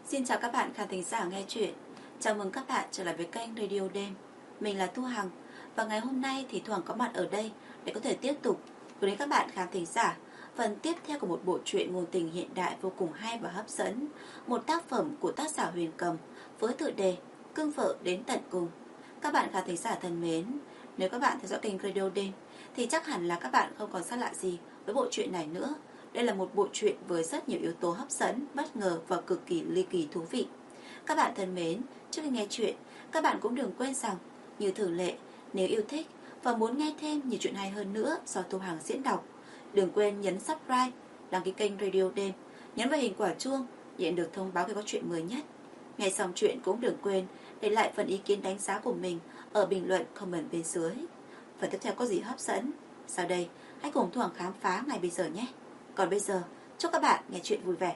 Xin chào các bạn khán thính giả nghe chuyện. Chào mừng các bạn trở lại với kênh Radio Đêm. Mình là Thu Hằng và ngày hôm nay thì Thu Hằng có mặt ở đây để có thể tiếp tục gửi đến các bạn khán thính giả phần tiếp theo của một bộ truyện ngôn tình hiện đại vô cùng hay và hấp dẫn, một tác phẩm của tác giả Huyền Cầm với tựa đề Cưng Vợ Đến Tận Cùng. Các bạn khán thính giả thân mến, nếu các bạn theo dõi kênh Radio Đêm thì chắc hẳn là các bạn không còn xa lạ gì với bộ truyện này nữa. Đây là một bộ truyện với rất nhiều yếu tố hấp dẫn, bất ngờ và cực kỳ ly kỳ thú vị. Các bạn thân mến, trước khi nghe chuyện, các bạn cũng đừng quên rằng, như thường lệ, nếu yêu thích và muốn nghe thêm nhiều chuyện hay hơn nữa do Thu Hằng diễn đọc, đừng quên nhấn subscribe, đăng ký kênh Radio Đêm, nhấn vào hình quả chuông để nhận được thông báo khi có chuyện mới nhất. Nghe xong chuyện cũng đừng quên để lại phần ý kiến đánh giá của mình ở bình luận comment bên dưới. Phần tiếp theo có gì hấp dẫn? Sau đây, hãy cùng Thu Hằng khám phá ngay bây giờ nhé. Còn bây giờ, chúc các bạn nghe chuyện vui vẻ.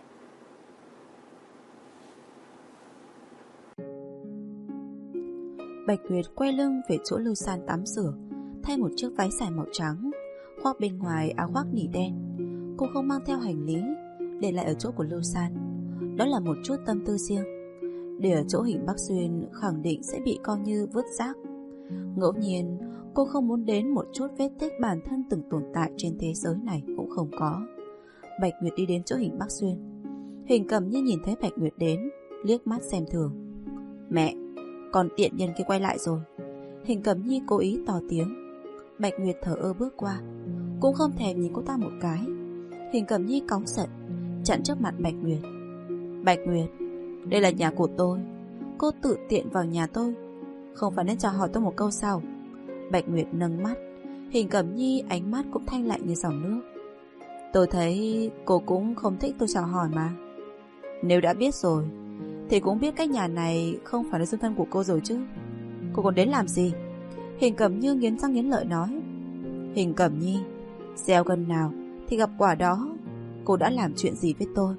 Bạch Nguyệt quay lưng về chỗ Lưu San tắm rửa, thay một chiếc váy dài màu trắng, khoác bên ngoài áo khoác nỉ đen. Cô không mang theo hành lý, để lại ở chỗ của Lưu San. Đó là một chút tâm tư riêng. Để ở chỗ Hình Bắc Xuyên khẳng định sẽ bị coi như vứt rác. Ngẫu nhiên, cô không muốn đến một chút vết tích bản thân từng tồn tại trên thế giới này cũng không có. Bạch Nguyệt đi đến chỗ Hình Bắc Xuyên. Hình Cầm Nhi nhìn thấy Bạch Nguyệt đến, liếc mắt xem thường. Mẹ, còn tiện nhân kia quay lại rồi. Hình Cầm Nhi cố ý to tiếng. Bạch Nguyệt thở ơ bước qua, cũng không thèm nhìn cô ta một cái. Hình Cầm Nhi cáu giận, chặn trước mặt Bạch Nguyệt. Bạch Nguyệt, đây là nhà của tôi, cô tự tiện vào nhà tôi, không phải nên chào hỏi tôi một câu sao? Bạch Nguyệt nâng mắt. Hình Cầm Nhi ánh mắt cũng thanh lạnh như dòng nước. Tôi thấy cô cũng không thích tôi chào hỏi mà. Nếu đã biết rồi thì cũng biết cái nhà này không phải là dân thân của cô rồi chứ. Cô còn đến làm gì? Hình Cẩm Như nghiến răng nghiến lợi nói. Hình Cẩm Nhi, gieo gần nào thì gặp quả đó. Cô đã làm chuyện gì với tôi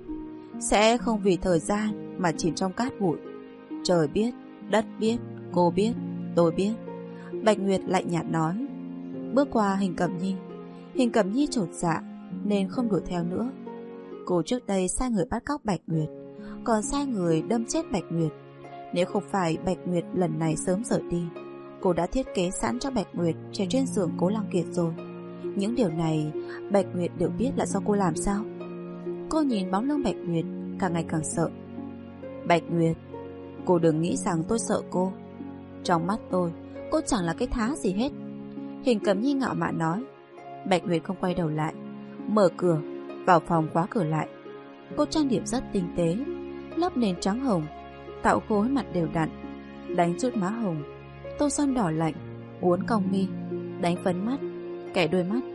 sẽ không vì thời gian mà chìm trong cát bụi. Trời biết, đất biết, cô biết, tôi biết. Bạch Nguyệt lạnh nhạt nói. Bước qua Hình Cẩm Nhi. Hình Cẩm Nhi chột dạ nên không đuổi theo nữa. Cô trước đây sai người bắt cóc Bạch Nguyệt, còn sai người đâm chết Bạch Nguyệt. Nếu không phải Bạch Nguyệt lần này sớm rời đi, cô đã thiết kế sẵn cho Bạch Nguyệt trèo trên giường Cố Lăng Kiệt rồi. Những điều này Bạch Nguyệt được biết là do cô làm sao? Cô nhìn bóng lưng Bạch Nguyệt càng ngày càng sợ. Bạch Nguyệt, cô đừng nghĩ rằng tôi sợ cô. Trong mắt tôi, cô chẳng là cái thá gì hết. Hình Cẩm Nhi ngạo mạn nói. Bạch Nguyệt không quay đầu lại, mở cửa, vào phòng khóa cửa lại. Cô trang điểm rất tinh tế, lớp nền trắng hồng, tạo khối mặt đều đặn, đánh chút má hồng, tô son đỏ lạnh, uốn cong mi, đánh phấn mắt, kẻ đôi mắt.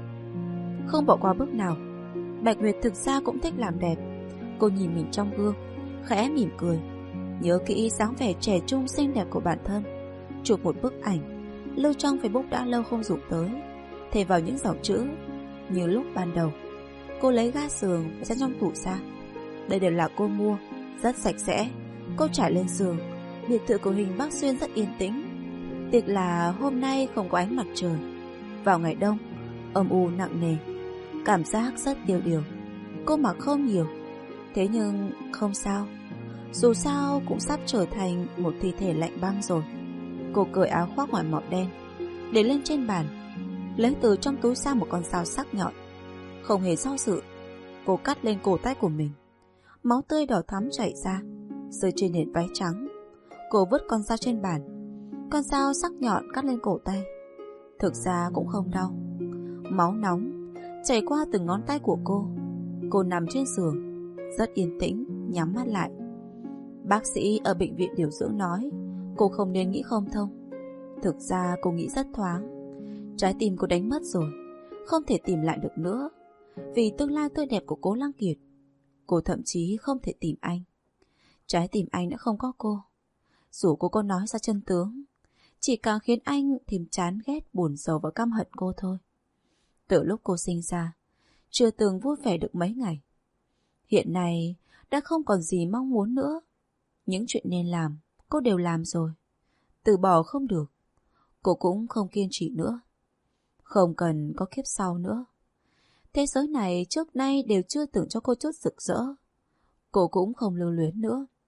Không bỏ qua bước nào. Bạch Nguyệt thực ra cũng thích làm đẹp. Cô nhìn mình trong gương, khẽ mỉm cười, nhớ kỹ dáng vẻ trẻ trung xinh đẹp của bản thân, chụp một bức ảnh, lưu trong Facebook đã lâu không dùng tới, thêm vào những dòng chữ như lúc ban đầu. Cô lấy ga giường và ra trong tủ ra. Đây đều là cô mua, rất sạch sẽ. Cô trải lên giường. Biệt thự của Hình Bắc Xuyên rất yên tĩnh. Tiếc là hôm nay không có ánh mặt trời. Vào ngày đông, âm u nặng nề, cảm giác rất tiêu điều. Cô mặc không nhiều, thế nhưng không sao. Dù sao cũng sắp trở thành một thi thể lạnh băng rồi. Cô cởi áo khoác ngoài màu đen, để lên trên bàn, lấy từ trong túi ra một con dao sắc nhọn. Không hề do dự, cô cắt lên cổ tay của mình. Máu tươi đỏ thắm chảy ra, rơi trên nền váy trắng. Cô vứt con dao trên bàn. Con dao sắc nhọn cắt lên cổ tay. Thực ra cũng không đau. Máu nóng chảy qua từng ngón tay của cô. Cô nằm trên giường, rất yên tĩnh, nhắm mắt lại. Bác sĩ ở bệnh viện điều dưỡng nói cô không nên nghĩ không thông. Thực ra cô nghĩ rất thoáng. Trái tim cô đánh mất rồi, không thể tìm lại được nữa. Vì tương lai tươi đẹp của Cố Lăng Kiệt, cô thậm chí không thể tìm anh. Trái tim anh đã không có cô. Dù cô có nói ra chân tướng, chỉ càng khiến anh thêm chán ghét, buồn rầu và căm hận cô thôi. Từ lúc cô sinh ra, chưa từng vui vẻ được mấy ngày. Hiện nay đã không còn gì mong muốn nữa. Những chuyện nên làm cô đều làm rồi. Từ bỏ không được, cô cũng không kiên trì nữa. Không cần có kiếp sau nữa. Thế giới này trước nay đều chưa từng cho cô chút rực rỡ. Cô cũng không lưu luyến nữa.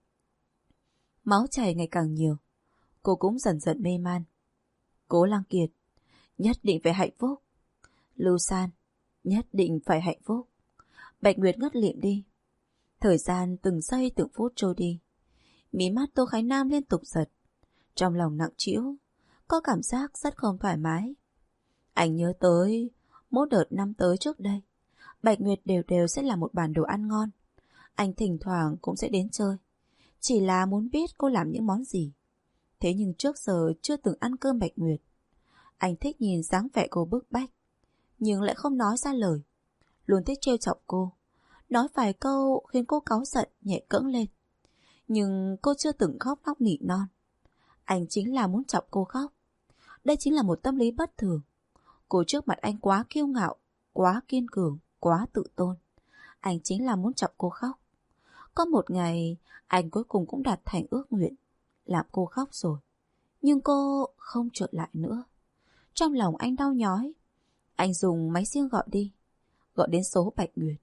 Máu chảy ngày càng nhiều. Cô cũng dần dần mê man. Cố Lăng Kiệt, nhất định phải hạnh phúc. Lưu San, nhất định phải hạnh phúc. Bạch Nguyệt ngất lịm đi. Thời gian từng giây từng phút trôi đi. Mí mắt Tô Khánh Nam liên tục giật. Trong lòng nặng trĩu, có cảm giác rất không thoải mái. Anh nhớ tới mỗi đợt năm tới trước đây, Bạch Nguyệt đều đều sẽ là một bàn đồ ăn ngon. Anh thỉnh thoảng cũng sẽ đến chơi, chỉ là muốn biết cô làm những món gì. Thế nhưng trước giờ chưa từng ăn cơm Bạch Nguyệt. Anh thích nhìn dáng vẻ cô bức bách, nhưng lại không nói ra lời. Luôn thích trêu chọc cô, nói vài câu khiến cô cáu giận nhẹ cẫng lên. Nhưng cô chưa từng khóc lóc nỉ non. Anh chính là muốn chọc cô khóc. Đây chính là một tâm lý bất thường. Cô trước mặt anh quá kiêu ngạo, quá kiên cường, quá tự tôn. Anh chính là muốn chọc cô khóc. Có một ngày, anh cuối cùng cũng đạt thành ước nguyện, làm cô khóc rồi. Nhưng cô không trở lại nữa. Trong lòng anh đau nhói. Anh dùng máy riêng gọi đi, gọi đến số Bạch Nguyệt.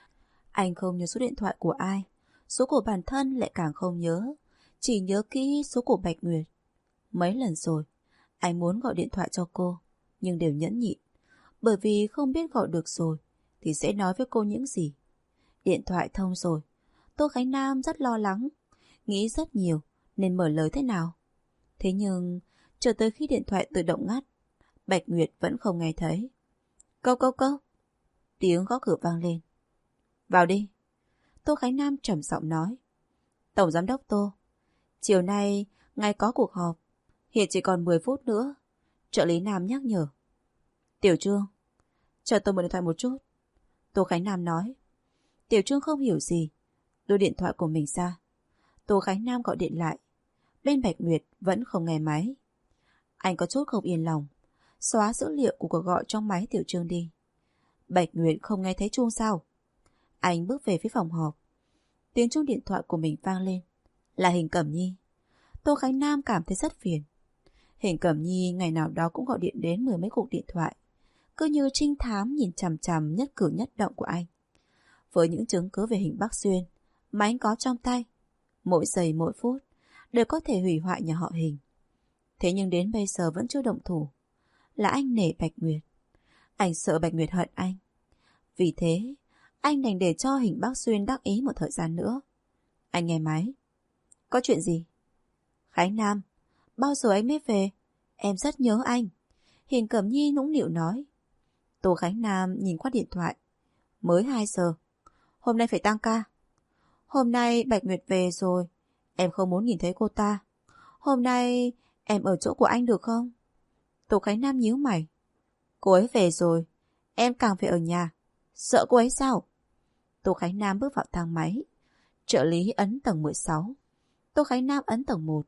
Anh không nhớ số điện thoại của ai, số của bản thân lại càng không nhớ, chỉ nhớ kỹ số của Bạch Nguyệt. Mấy lần rồi, anh muốn gọi điện thoại cho cô, nhưng đều nhẫn nhịn, bởi vì không biết gọi được rồi thì sẽ nói với cô những gì. Điện thoại thông rồi, Tô Khánh Nam rất lo lắng, nghĩ rất nhiều nên mở lời thế nào. Thế nhưng, chờ tới khi điện thoại tự động ngắt, Bạch Nguyệt vẫn không nghe thấy. Câu câu câu, tiếng gõ cửa vang lên. Vào đi. Tô Khánh Nam trầm giọng nói. Tổng giám đốc Tô, chiều nay ngài có cuộc họp, hiện chỉ còn 10 phút nữa. Trợ lý Nam nhắc nhở. Tiểu Trương, chờ tôi mượn điện thoại một chút. Tô Khánh Nam nói. Tiểu Trương không hiểu gì, đưa điện thoại của mình ra. Tô Khánh Nam gọi điện lại. Bên Bạch Nguyệt vẫn không nghe máy. Anh có chút không yên lòng, xóa dữ liệu của cuộc gọi trong máy Tiểu Trương đi. Bạch Nguyệt không nghe thấy chuông sao? Anh bước về phía phòng họp. Tiếng chuông điện thoại của mình vang lên. Là Hình Cẩm Nhi. Tô Khánh Nam cảm thấy rất phiền. Hình Cẩm Nhi ngày nào đó cũng gọi điện đến 10 mấy cuộc điện thoại, cứ như trinh thám nhìn chằm chằm nhất cử nhất động của anh. Với những chứng cứ về Hình Bắc Xuyên mà anh có trong tay, mỗi giây mỗi phút đều có thể hủy hoại nhà họ Hình. Thế nhưng đến bây giờ vẫn chưa động thủ. Là anh nể Bạch Nguyệt. Anh sợ Bạch Nguyệt hận anh. Vì thế, anh đành để cho Hình Bắc Xuyên đắc ý một thời gian nữa. Anh nghe máy. Có chuyện gì? Khánh Nam, bao giờ anh mới về? Em rất nhớ anh. Hình Cẩm Nhi nũng nịu nói. Tô Khánh Nam nhìn qua điện thoại. Mới 2 giờ. Hôm nay phải tăng ca. Hôm nay Bạch Nguyệt về rồi. Em không muốn nhìn thấy cô ta. Hôm nay em ở chỗ của anh được không? Tô Khánh Nam nhíu mày. Cô ấy về rồi, em càng phải ở nhà. Sợ cô ấy sao? Tô Khánh Nam bước vào thang máy. Trợ lý ấn tầng 16. Tô Khánh Nam ấn tầng 1.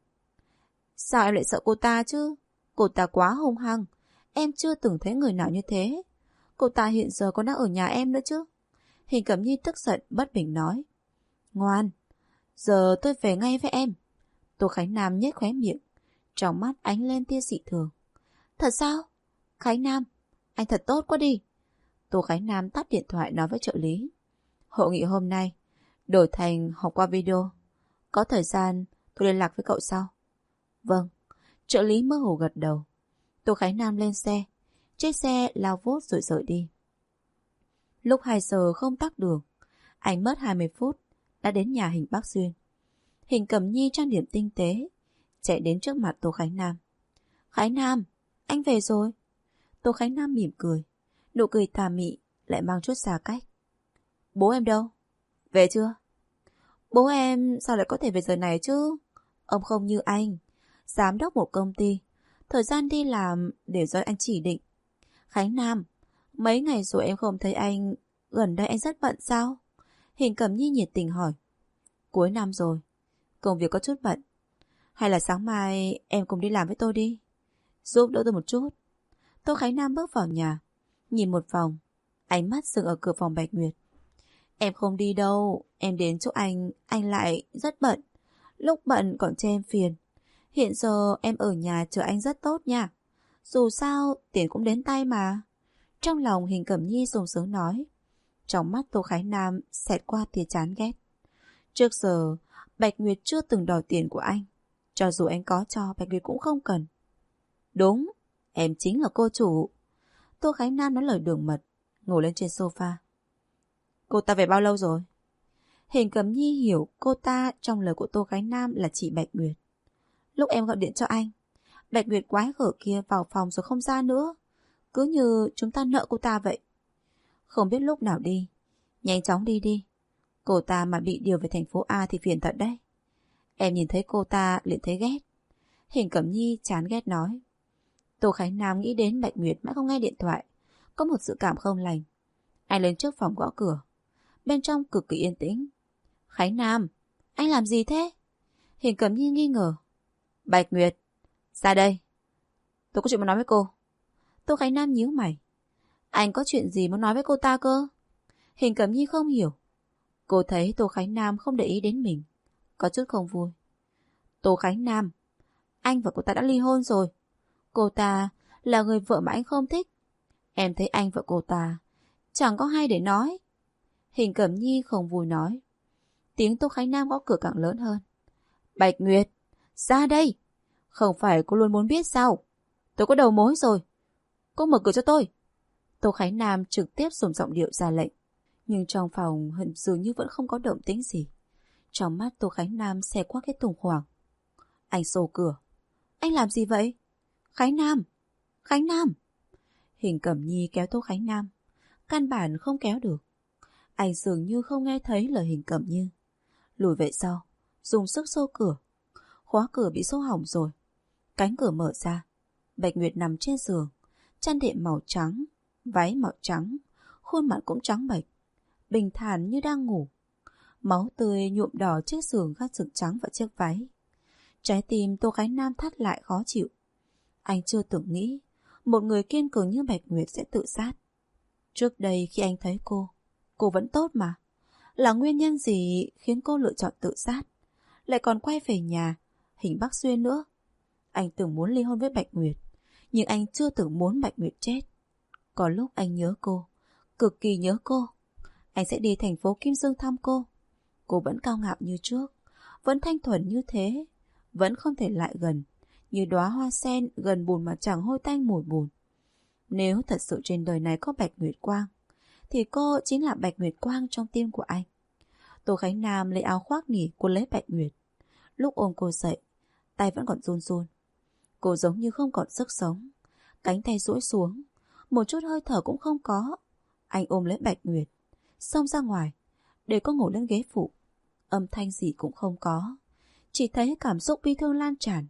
Sao em lại sợ cô ta chứ? Cô ta quá hung hăng. Em chưa từng thấy người nào như thế. Cô ta hiện giờ còn đang ở nhà em nữa chứ. Hình Cẩm Nhi tức giận bất bình nói. Ngoan, giờ tôi về ngay với em. Tô Khánh Nam nhếch khóe miệng, trong mắt ánh lên tia dị thường. Thật sao? Khánh Nam, anh thật tốt quá đi. Tô Khánh Nam tắt điện thoại nói với trợ lý. Hội nghị hôm nay đổi thành họp qua video. Có thời gian tôi liên lạc với cậu sau. Vâng. Trợ lý mơ hồ gật đầu. Tô Khánh Nam lên xe. Chiếc xe lao vút rồi rời đi. Lúc 2 giờ không tắc đường, anh mất 20 phút đã đến nhà Hình Bắc Xuyên. Hình Cẩm Nhi trang điểm tinh tế, chạy đến trước mặt Tô Khánh Nam. Khánh Nam, anh về rồi. Tô Khánh Nam mỉm cười, nụ cười tà mị lại mang chút xa cách. Bố em đâu? Về chưa? Bố em sao lại có thể về giờ này chứ? Ông không như anh, giám đốc một công ty, thời gian đi làm để do anh chỉ định. Khánh Nam, mấy ngày rồi em không thấy anh, gần đây anh rất bận sao? Hình Cẩm Nhi nhiệt tình hỏi. Cuối năm rồi, công việc có chút bận. Hay là sáng mai em cùng đi làm với tôi đi, giúp đỡ tôi một chút. Tô Khánh Nam bước vào nhà, nhìn một vòng, ánh mắt dừng ở cửa phòng Bạch Nguyệt. Em không đi đâu, em đến chỗ anh lại rất bận. Lúc bận còn cho em phiền. Hiện giờ em ở nhà chờ anh rất tốt nha. Dù sao tiền cũng đến tay mà. Trong lòng Hình Cẩm Nhi sung sướng nói. Trong mắt Tô Khánh Nam xẹt qua tia chán ghét. Trước giờ Bạch Nguyệt chưa từng đòi tiền của anh. Cho dù anh có cho, Bạch Nguyệt cũng không cần. Đúng, em chính là cô chủ. Tô Khánh Nam nói lời đường mật, ngồi lên trên sofa. Cô ta về bao lâu rồi? Hình Cẩm Nhi hiểu cô ta trong lời của Tô Khánh Nam là chị Bạch Nguyệt. Lúc em gọi điện cho anh, Bạch Nguyệt quái gở kia vào phòng rồi không ra nữa. Cứ như chúng ta nợ cô ta vậy. Không biết lúc nào đi. Nhanh chóng đi đi. Cô ta mà bị điều về thành phố A thì phiền thật đấy. Em nhìn thấy cô ta liền thấy ghét. Hình Cẩm Nhi chán ghét nói. Tô Khánh Nam nghĩ đến Bạch Nguyệt mãi không nghe điện thoại. Có một dự cảm không lành. Anh lên trước phòng gõ cửa. Bên trong cực kỳ yên tĩnh. Khánh Nam, anh làm gì thế? Hình Cẩm Nhi nghi ngờ. Bạch Nguyệt, ra đây. Tôi có chuyện muốn nói với cô. Tô Khánh Nam nhíu mày. Anh có chuyện gì muốn nói với cô ta cơ? Hình Cẩm Nhi không hiểu. Cô thấy Tô Khánh Nam không để ý đến mình, có chút không vui. Tô Khánh Nam, anh và cô ta đã ly hôn rồi. Cô ta là người vợ mà anh không thích. Em thấy anh và cô ta chẳng có hay để nói. Hình Cẩm Nhi không vui nói. Tiếng Tô Khánh Nam gõ cửa càng lớn hơn. Bạch Nguyệt, ra đây. Không phải cô luôn muốn biết sao? Tôi có đầu mối rồi. Cô mở cửa cho tôi. Tô Khánh Nam trực tiếp dùng giọng điệu ra lệnh. Nhưng trong phòng dường như vẫn không có động tĩnh gì. Trong mắt Tô Khánh Nam xẹt qua cái khủng hoảng. Anh xô cửa. Anh làm gì vậy? Khánh Nam! Khánh Nam! Hình Cẩm Nhi kéo Tô Khánh Nam. Căn bản không kéo được. Anh dường như không nghe thấy lời Hình Cẩm Nhi. Lùi về sau, dùng sức xô cửa. Khóa cửa bị xô hỏng rồi. Cánh cửa mở ra. Bạch Nguyệt nằm trên giường, chăn đệm màu trắng, váy màu trắng, khuôn mặt cũng trắng bệch, bình thản như đang ngủ. Máu tươi nhuộm đỏ chiếc giường gác rực trắng vào chiếc váy. Trái tim Tô Khánh Nam thắt lại khó chịu. Anh chưa từng nghĩ một người kiên cường như Bạch Nguyệt sẽ tự sát. Trước đây khi anh thấy cô vẫn tốt mà. Là nguyên nhân gì khiến cô lựa chọn tự sát, lại còn quay về nhà Hình Bắc Xuyên nữa? Anh từng muốn ly hôn với Bạch Nguyệt, nhưng anh chưa từng muốn Bạch Nguyệt chết. Có lúc anh nhớ cô, cực kỳ nhớ cô. Anh sẽ đi thành phố Kim Dương thăm cô. Cô vẫn cao ngạo như trước, vẫn thanh thuần như thế, vẫn không thể lại gần, như đóa hoa sen gần bùn mà chẳng hôi tanh mùi bùn. Nếu thật sự trên đời này có Bạch Nguyệt Quang, thì cô chính là Bạch Nguyệt Quang trong tim của anh. Tô Khánh Nam lấy áo khoác nỉ cuốn lấy Bạch Nguyệt. Lúc ôm cô dậy, tay vẫn còn run run. Cô giống như không còn sức sống. Cánh tay duỗi xuống, một chút hơi thở cũng không có. Anh ôm lấy Bạch Nguyệt, xông ra ngoài, để cô ngồi lên ghế phụ. Âm thanh gì cũng không có, chỉ thấy cảm xúc bi thương lan tràn.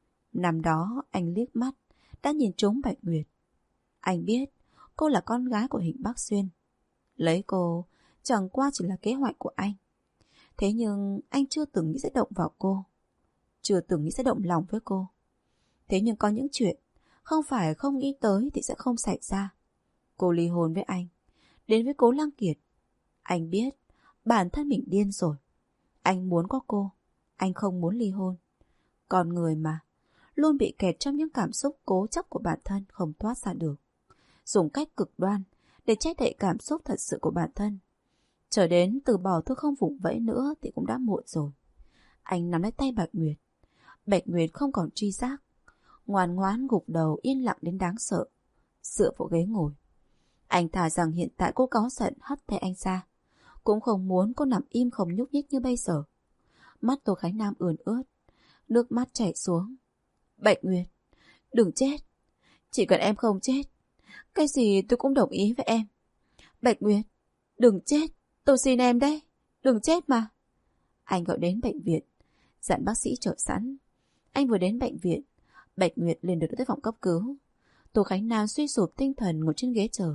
Năm đó anh liếc mắt đã nhìn trúng Bạch Nguyệt. Anh biết cô là con gái của Hình Bắc Xuyên. Lấy cô chẳng qua chỉ là kế hoạch của anh. Thế nhưng anh chưa từng nghĩ sẽ động vào cô, chưa từng nghĩ sẽ động lòng với cô. Thế nhưng có những chuyện không phải không nghĩ tới thì sẽ không xảy ra. Cô ly hôn với anh, đến với Cố Lăng Kiệt. Anh biết bản thân mình điên rồi. Anh muốn có cô, anh không muốn ly hôn. Con người mà, luôn bị kẹt trong những cảm xúc cố chấp của bản thân không thoát ra được. Dùng cách cực đoan để che đậy cảm xúc thật sự của bản thân. Chờ đến từ bỏ thôi không vùng vẫy nữa thì cũng đã muộn rồi. Anh nắm lấy tay Bạch Nguyệt. Bạch Nguyệt không còn tri giác, ngoan ngoãn gục đầu yên lặng đến đáng sợ, dựa vào ghế ngồi. Anh thà rằng hiện tại cô cáu giận hất tay anh ra, cũng không muốn cô nằm im không nhúc nhích như bây giờ. Mắt Tô Khánh Nam ươn ướt, nước mắt chảy xuống. Bạch Nguyệt, đừng chết. Chỉ cần em không chết, cái gì tôi cũng đồng ý với em. Bạch Nguyệt, đừng chết. Tôi xin em đấy, đừng chết mà. Anh gọi đến bệnh viện, dặn bác sĩ chờ sẵn. Anh vừa đến bệnh viện, Bạch Nguyệt liền được đưa tới phòng cấp cứu. Tô Khánh Nam suy sụp tinh thần ngồi trên ghế chờ.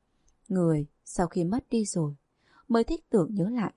Người sau khi mất đi rồi mới thích tưởng nhớ lại.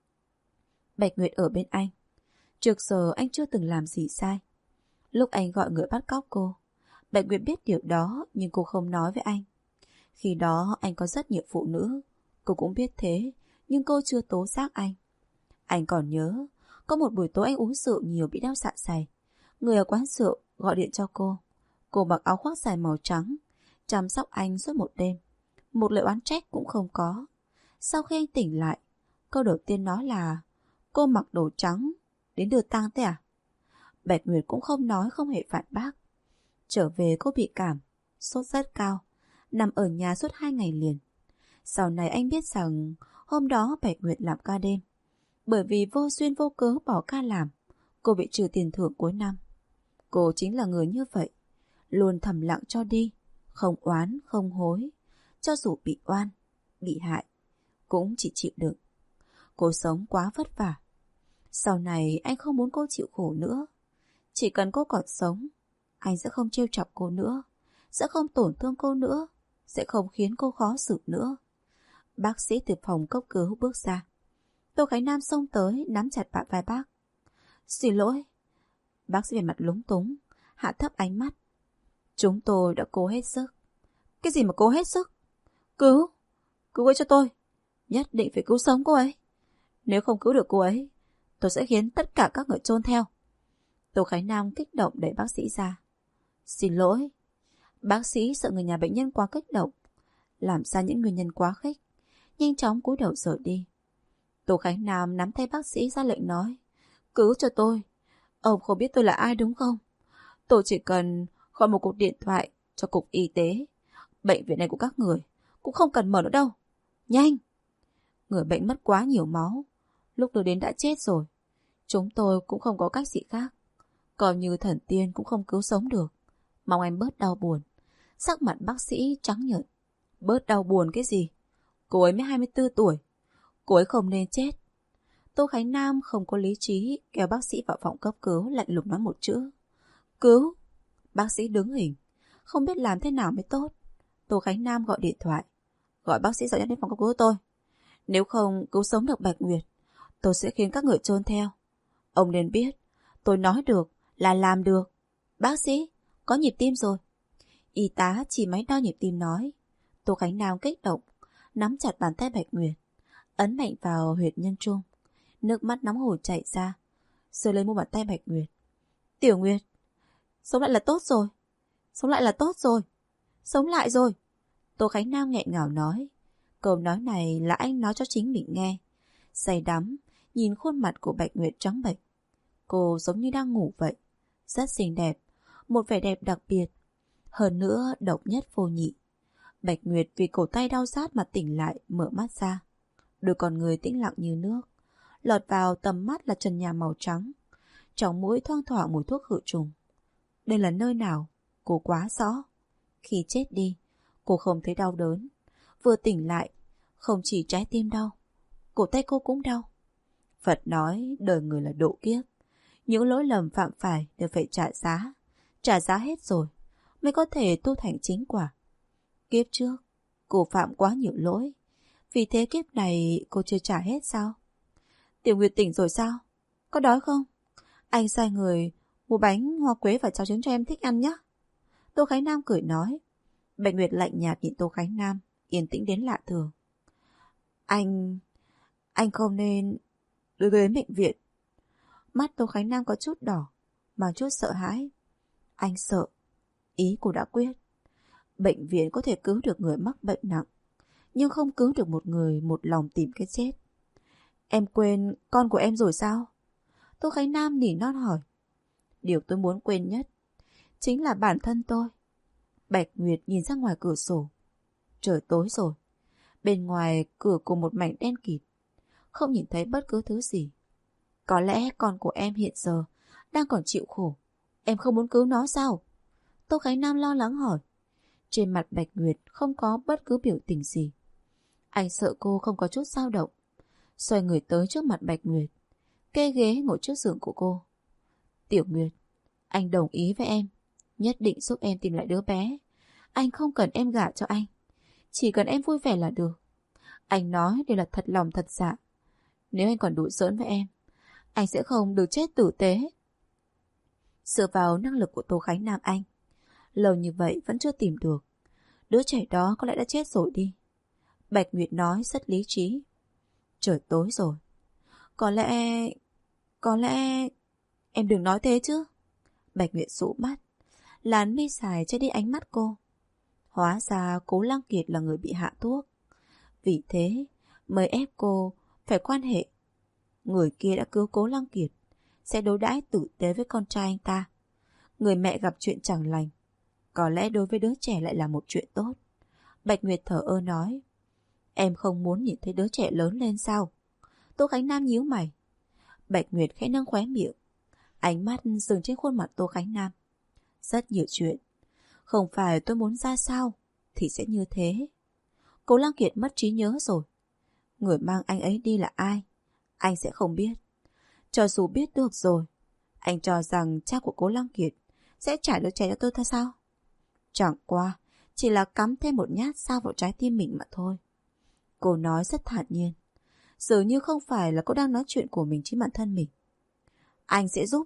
Bạch Nguyệt ở bên anh. Trước giờ anh chưa từng làm gì sai. Lúc anh gọi người bắt cóc cô, Bạch Nguyệt biết điều đó nhưng cô không nói với anh. Khi đó anh có rất nhiều phụ nữ, cô cũng biết thế, nhưng cô chưa tố giác anh. Anh còn nhớ, có một buổi tối anh uống rượu nhiều bị đau dạ dày. Người ở quán rượu gọi điện cho cô. Cô mặc áo khoác dài màu trắng, chăm sóc anh suốt một đêm. Một lời oán trách cũng không có. Sau khi anh tỉnh lại, câu đầu tiên nói là cô mặc đồ trắng, đến đưa tang thế à? Bạch Nguyệt cũng không nói không hề phản bác. Trở về cô bị cảm, sốt rất cao, nằm ở nhà suốt 2 ngày liền. Sau này anh biết rằng hôm đó Bạch Nguyệt làm ca đêm. Bởi vì vô duyên vô cớ bỏ ca làm, cô bị trừ tiền thưởng cuối năm. Cô chính là người như vậy, luôn thầm lặng cho đi, không oán, không hối. Cho dù bị oan, bị hại, cũng chỉ chịu đựng. Cô sống quá vất vả. Sau này anh không muốn cô chịu khổ nữa. Chỉ cần cô còn sống, anh sẽ không trêu chọc cô nữa, sẽ không tổn thương cô nữa, sẽ không khiến cô khó xử nữa. Bác sĩ từ phòng cấp cứu bước ra. Tô Khánh Nam xông tới nắm chặt bả vai bác. Xin lỗi. Bác sĩ về mặt lúng túng, hạ thấp ánh mắt. Chúng tôi đã cố hết sức. Cái gì mà cố hết sức? Cứu cô ấy cho tôi. Nhất định phải cứu sống cô ấy. Nếu không cứu được cô ấy, tôi sẽ khiến tất cả các người chôn theo. Tô Khánh Nam kích động đẩy bác sĩ ra. Xin lỗi. Bác sĩ sợ người nhà bệnh nhân quá kích động, làm ra những nguyên nhân quá khích, nhanh chóng cúi đầu rời đi. Tô Khánh Nam nắm tay bác sĩ ra lệnh nói. Cứu cho tôi. Ông không biết tôi là ai đúng không? Tôi chỉ cần gọi một cuộc điện thoại cho cục y tế. Bệnh viện này của các người cũng không cần mở nữa đâu. Nhanh. Người bệnh mất quá nhiều máu, lúc đưa đến đã chết rồi. Chúng tôi cũng không có cách gì khác. Coi như thần tiên cũng không cứu sống được. Mong em bớt đau buồn. Sắc mặt bác sĩ trắng nhợt. Bớt đau buồn cái gì? Cô ấy mới 24 tuổi. Cô ấy không nên chết. Tô Khánh Nam không có lý trí, kéo bác sĩ vào phòng cấp cứu, lạnh lùng nói một chữ. Cứu. Bác sĩ đứng hình, không biết làm thế nào mới tốt. Tô Khánh Nam gọi điện thoại. Gọi bác sĩ giỏi nhất đến phòng cấp cứu tôi. Nếu không cứu sống được Bạch Nguyệt, tôi sẽ khiến các người chôn theo. Ông nên biết, tôi nói được là làm được. Bác sĩ, có nhịp tim rồi. Y tá chỉ máy đo nhịp tim nói. Tô Khánh Nam kích động, nắm chặt bàn tay Bạch Nguyệt, ấn mạnh vào huyệt nhân trung. Nước mắt nóng hổi chảy ra, sờ lên mu bàn tay Bạch Nguyệt. Tiểu Nguyệt, sống lại là tốt rồi. Sống lại là tốt rồi. Sống lại rồi. Tô Khánh Nam nghẹn ngào nói. Câu nói này là anh nói cho chính mình nghe. Say đắm, nhìn khuôn mặt của Bạch Nguyệt trắng bệch. Cô giống như đang ngủ vậy. Rất xinh đẹp, một vẻ đẹp đặc biệt. Hơn nữa độc nhất vô nhị. Bạch Nguyệt vì cổ tay đau rát mà tỉnh lại, mở mắt ra. Đôi con người tĩnh lặng như nước. Lọt vào tầm mắt là trần nhà màu trắng. Trong mũi thoang thoảng mùi thuốc khử trùng. Đây là nơi nào? Cô quá rõ. Khi chết đi, cô không thấy đau đớn. Vừa tỉnh lại, không chỉ trái tim đau, cổ tay cô cũng đau. Phật nói đời người là độ kiếp. Những lỗi lầm phạm phải đều phải trả giá. Trả giá hết rồi mới có thể tu thành chính quả. Kiếp trước, cô phạm quá nhiều lỗi. Vì thế kiếp này cô chưa trả hết sao? Tiểu Nguyệt tỉnh rồi sao? Có đói không? Anh sai người mua bánh hoa quế và cháo trứng cho em thích ăn nhé. Tô Khánh Nam cười nói. Bạch Nguyệt lạnh nhạt nhìn Tô Khánh Nam, yên tĩnh đến lạ thường. Anh không nên đưa đến bệnh viện. Mắt Tô Khánh Nam có chút đỏ, mang chút sợ hãi. Anh sợ. Ý cô đã quyết. Bệnh viện có thể cứu được người mắc bệnh nặng, nhưng không cứu được một người một lòng tìm cái chết. Em quên con của em rồi sao? Tô Khánh Nam nỉ non hỏi. Điều tôi muốn quên nhất chính là bản thân tôi. Bạch Nguyệt nhìn ra ngoài cửa sổ. Trời tối rồi. Bên ngoài cửa cùng một mảnh đen kịt, không nhìn thấy bất cứ thứ gì. Có lẽ con của em hiện giờ đang còn chịu khổ. Em không muốn cứu nó sao? Tô Khánh Nam lo lắng hỏi. Trên mặt Bạch Nguyệt không có bất cứ biểu tình gì. Anh sợ cô không có chút dao động. Xoay người tới trước mặt Bạch Nguyệt, kê ghế ngồi trước giường của cô. Tiểu Nguyệt, anh đồng ý với em, nhất định giúp em tìm lại đứa bé. Anh không cần em gả cho anh, chỉ cần em vui vẻ là được. Anh nói đều là thật lòng thật dạ. Nếu anh còn đùa giỡn với em, anh sẽ không được chết tử tế. Dựa vào năng lực của Tô Khánh Nam anh, lâu như vậy vẫn chưa tìm được. Đứa trẻ đó có lẽ đã chết rồi đi. Bạch Nguyệt nói rất lý trí. Trời tối rồi. Có lẽ... Em đừng nói thế chứ. Bạch Nguyệt dụ mắt, làn mi dài che đi ánh mắt cô. Hóa ra Cố Lăng Kiệt là người bị hạ thuốc. Vì thế mới ép cô phải quan hệ. Người kia đã cứu Cố Lăng Kiệt, sẽ đối đãi tử tế với con trai anh ta. Người mẹ gặp chuyện chẳng lành, có lẽ đối với đứa trẻ lại là một chuyện tốt. Bạch Nguyệt thở ơ nói, em không muốn nhìn thấy đứa trẻ lớn lên sao? Tô Khánh Nam nhíu mày. Bạch Nguyệt khẽ nâng khóe miệng, ánh mắt dừng trên khuôn mặt Tô Khánh Nam. Rất nhiều chuyện, không phải tôi muốn ra sao thì sẽ như thế. Cố Lăng Kiệt mất trí nhớ rồi. Người mang anh ấy đi là ai, anh sẽ không biết. Cho dù biết được rồi, anh cho rằng cha của Cố Lăng Kiệt sẽ trả đứa trẻ cho tôi thôi sao? Chẳng qua chỉ là cắm thêm một nhát dao vào trái tim mình mà thôi. Cô nói rất thản nhiên, dường như không phải là cô đang nói chuyện của mình chính bản thân mình. Anh sẽ giúp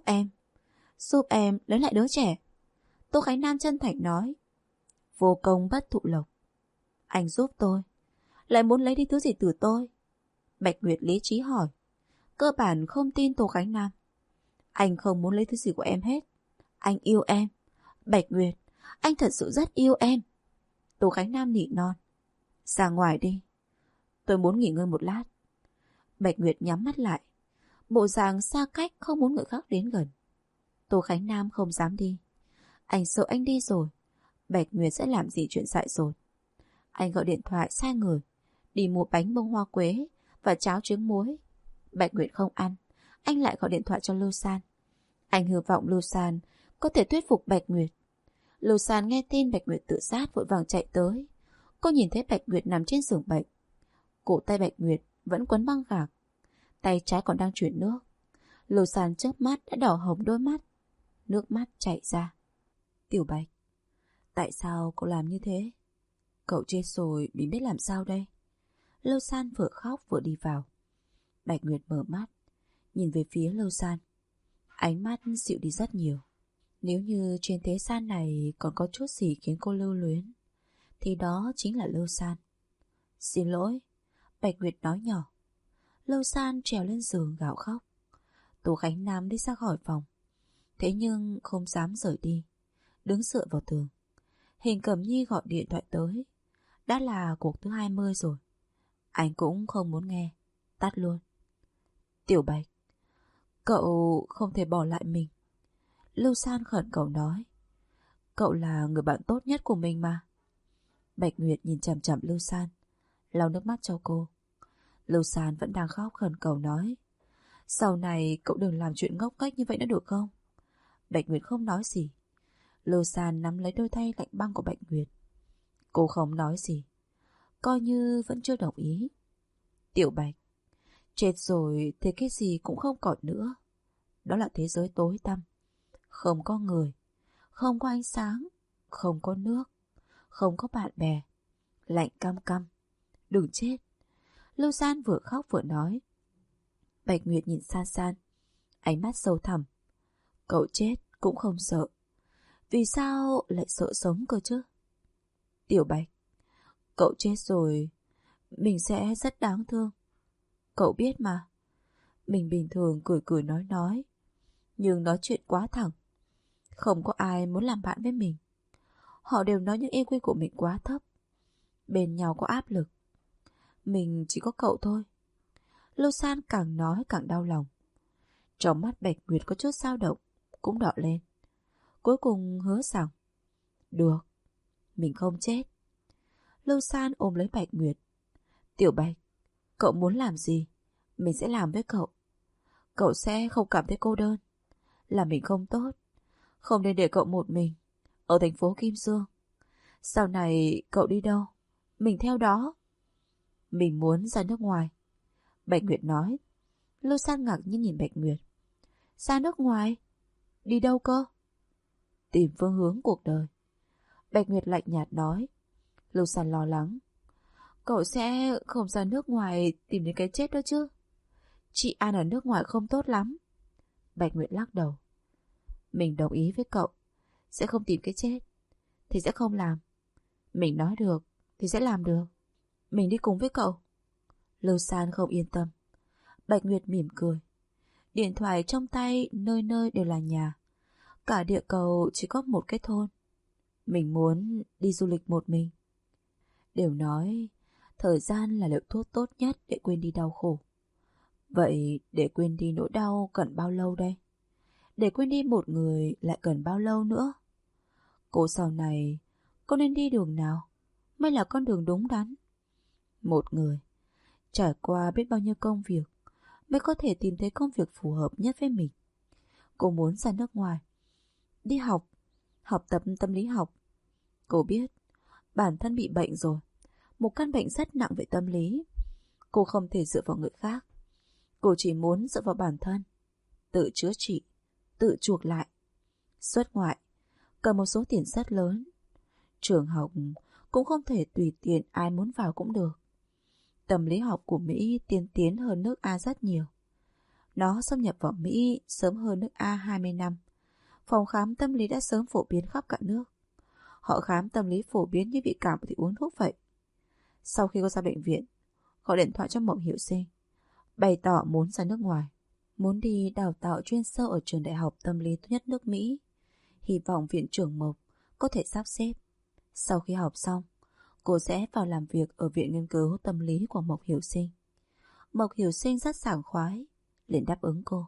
em lấy lại đứa trẻ. Tô Khánh Nam chân thành nói, vô công bất thụ lộc. Anh giúp tôi, lại muốn lấy đi thứ gì từ tôi? Bạch Nguyệt lý trí hỏi, cơ bản không tin Tô Khánh Nam. Anh không muốn lấy thứ gì của em hết. Anh yêu em. Bạch Nguyệt, anh thật sự rất yêu em. Tô Khánh Nam nỉ non. Ra ngoài đi, tôi muốn nghỉ ngơi một lát. Bạch Nguyệt nhắm mắt lại, bộ dạng xa cách không muốn người khác đến gần. Tô Khánh Nam không dám đi. Anh sợ anh đi rồi Bạch Nguyệt sẽ làm gì chuyện dại dột. Anh gọi điện thoại sai người, đi mua bánh bông hoa quế và cháo trứng muối. Bạch Nguyệt không ăn, anh lại gọi điện thoại cho Lưu San. Anh hy vọng Lưu San có thể thuyết phục Bạch Nguyệt. Lưu San nghe tin Bạch Nguyệt tự sát vội vàng chạy tới. Cô nhìn thấy Bạch Nguyệt nằm trên giường bệnh. Cổ tay Bạch Nguyệt vẫn quấn băng gạc, tay trái còn đang chuyển nước. Lưu San chớp mắt đã đỏ hồng đôi mắt, nước mắt chảy ra. Tiểu Bạch, tại sao cậu làm như thế? Cậu chết rồi, mình biết làm sao đây? Lưu San vừa khóc vừa đi vào. Bạch Nguyệt mở mắt, nhìn về phía Lưu San. Ánh mắt dịu đi rất nhiều. Nếu như trên thế gian này còn có chút gì khiến cô lưu luyến, thì đó chính là Lưu San. Xin lỗi, Bạch Nguyệt nói nhỏ. Lưu San trèo lên giường gào khóc. Tô Khánh Nam đi ra khỏi phòng, thế nhưng không dám rời đi, đứng dựa vào tường. Hình Cẩm Nhi gọi điện thoại tới. Đã là cuộc thứ 20 rồi. Anh cũng không muốn nghe, tắt luôn. Tiểu Bạch, cậu không thể bỏ lại mình. Lưu San khẩn cầu nói. Cậu là người bạn tốt nhất của mình mà. Bạch Nguyệt nhìn chằm chằm Lưu San, lau nước mắt cho cô. Lưu San vẫn đang khóc khẩn cầu nói, sau này cậu đừng làm chuyện ngốc nghếch như vậy nữa được không? Bạch Nguyệt không nói gì. Lưu San nắm lấy đôi tay lạnh băng của Bạch Nguyệt. Cô không nói gì, coi như vẫn chưa đồng ý. Tiểu Bạch, chết rồi thì cái gì cũng không còn nữa. Đó là thế giới tối tăm, không có người, không có ánh sáng, không có nước, không có bạn bè, lạnh căm căm. Đừng chết. Lưu San vừa khóc vừa nói. Bạch Nguyệt nhìn San San, ánh mắt sâu thẳm. Cậu chết cũng không sợ, vì sao lại sợ sống cơ chứ? Tiểu Bạch, cậu chết rồi, mình sẽ rất đáng thương. Cậu biết mà, mình bình thường cười cười nói, nhưng nói chuyện quá thẳng. Không có ai muốn làm bạn với mình. Họ đều nói những EQ của mình quá thấp, bên nhau có áp lực. Mình chỉ có cậu thôi. Lưu San càng nói càng đau lòng. Trong mắt Bạch Nguyệt có chút dao động, cũng đỏ lên. Cuối cùng hứa rằng, được, mình không chết. Lưu San ôm lấy Bạch Nguyệt. Tiểu Bạch, cậu muốn làm gì, mình sẽ làm với cậu. Cậu sẽ không cảm thấy cô đơn. Là mình không tốt, không nên để cậu một mình ở thành phố Kim Dương. Sau này cậu đi đâu, mình theo đó. Mình muốn ra nước ngoài, Bạch Nguyệt nói. Lưu San ngạc nhiên nhìn Bạch Nguyệt. Ra nước ngoài? Đi đâu cơ? Tìm phương hướng cuộc đời. Bạch Nguyệt lạnh nhạt nói. Lưu San lo lắng. Cậu sẽ không ra nước ngoài tìm đến cái chết đó chứ? Chị An ở nước ngoài không tốt lắm. Bạch Nguyệt lắc đầu. Mình đồng ý với cậu, sẽ không tìm cái chết thì sẽ không làm. Mình nói được thì sẽ làm được. Mình đi cùng với cậu. Lưu San không yên tâm. Bạch Nguyệt mỉm cười. Điện thoại trong tay nơi nơi đều là nhà. Cả địa cầu chỉ có một cái thôn. Mình muốn đi du lịch một mình. Đều nói thời gian là liệu thuốc tốt nhất để quên đi đau khổ. Vậy để quên đi nỗi đau cần bao lâu đây? Để quên đi một người lại cần bao lâu nữa? Cô sau này, cô nên đi đường nào mới là con đường đúng đắn? Một người trải qua biết bao nhiêu công việc mới có thể tìm thấy công việc phù hợp nhất với mình. Cô muốn ra nước ngoài, đi học, học tập tâm lý học. Cô biết bản thân bị bệnh rồi, một căn bệnh rất nặng về tâm lý. Cô không thể dựa vào người khác. Cô chỉ muốn dựa vào bản thân, tự chữa trị, tự chuộc lại. Xuất ngoại, cần một số tiền rất lớn. Trường học cũng không thể tùy tiện ai muốn vào cũng được. Tâm lý học của Mỹ tiên tiến hơn nước A rất nhiều. Nó xâm nhập vào Mỹ sớm hơn nước A 20 năm. Phòng khám tâm lý đã sớm phổ biến khắp cả nước. Họ khám tâm lý phổ biến như bị cảm thì uống thuốc vậy. Sau khi cô ra bệnh viện, gọi điện thoại cho Mộng Hiểu Sinh, bày tỏ muốn ra nước ngoài, muốn đi đào tạo chuyên sâu ở trường đại học tâm lý tốt nhất nước Mỹ. Hy vọng viện trưởng Mộc có thể sắp xếp. Sau khi học xong, cô sẽ vào làm việc ở viện nghiên cứu tâm lý của Mộc Hiểu Sinh. Mộc Hiểu Sinh rất sảng khoái, liền đáp ứng cô.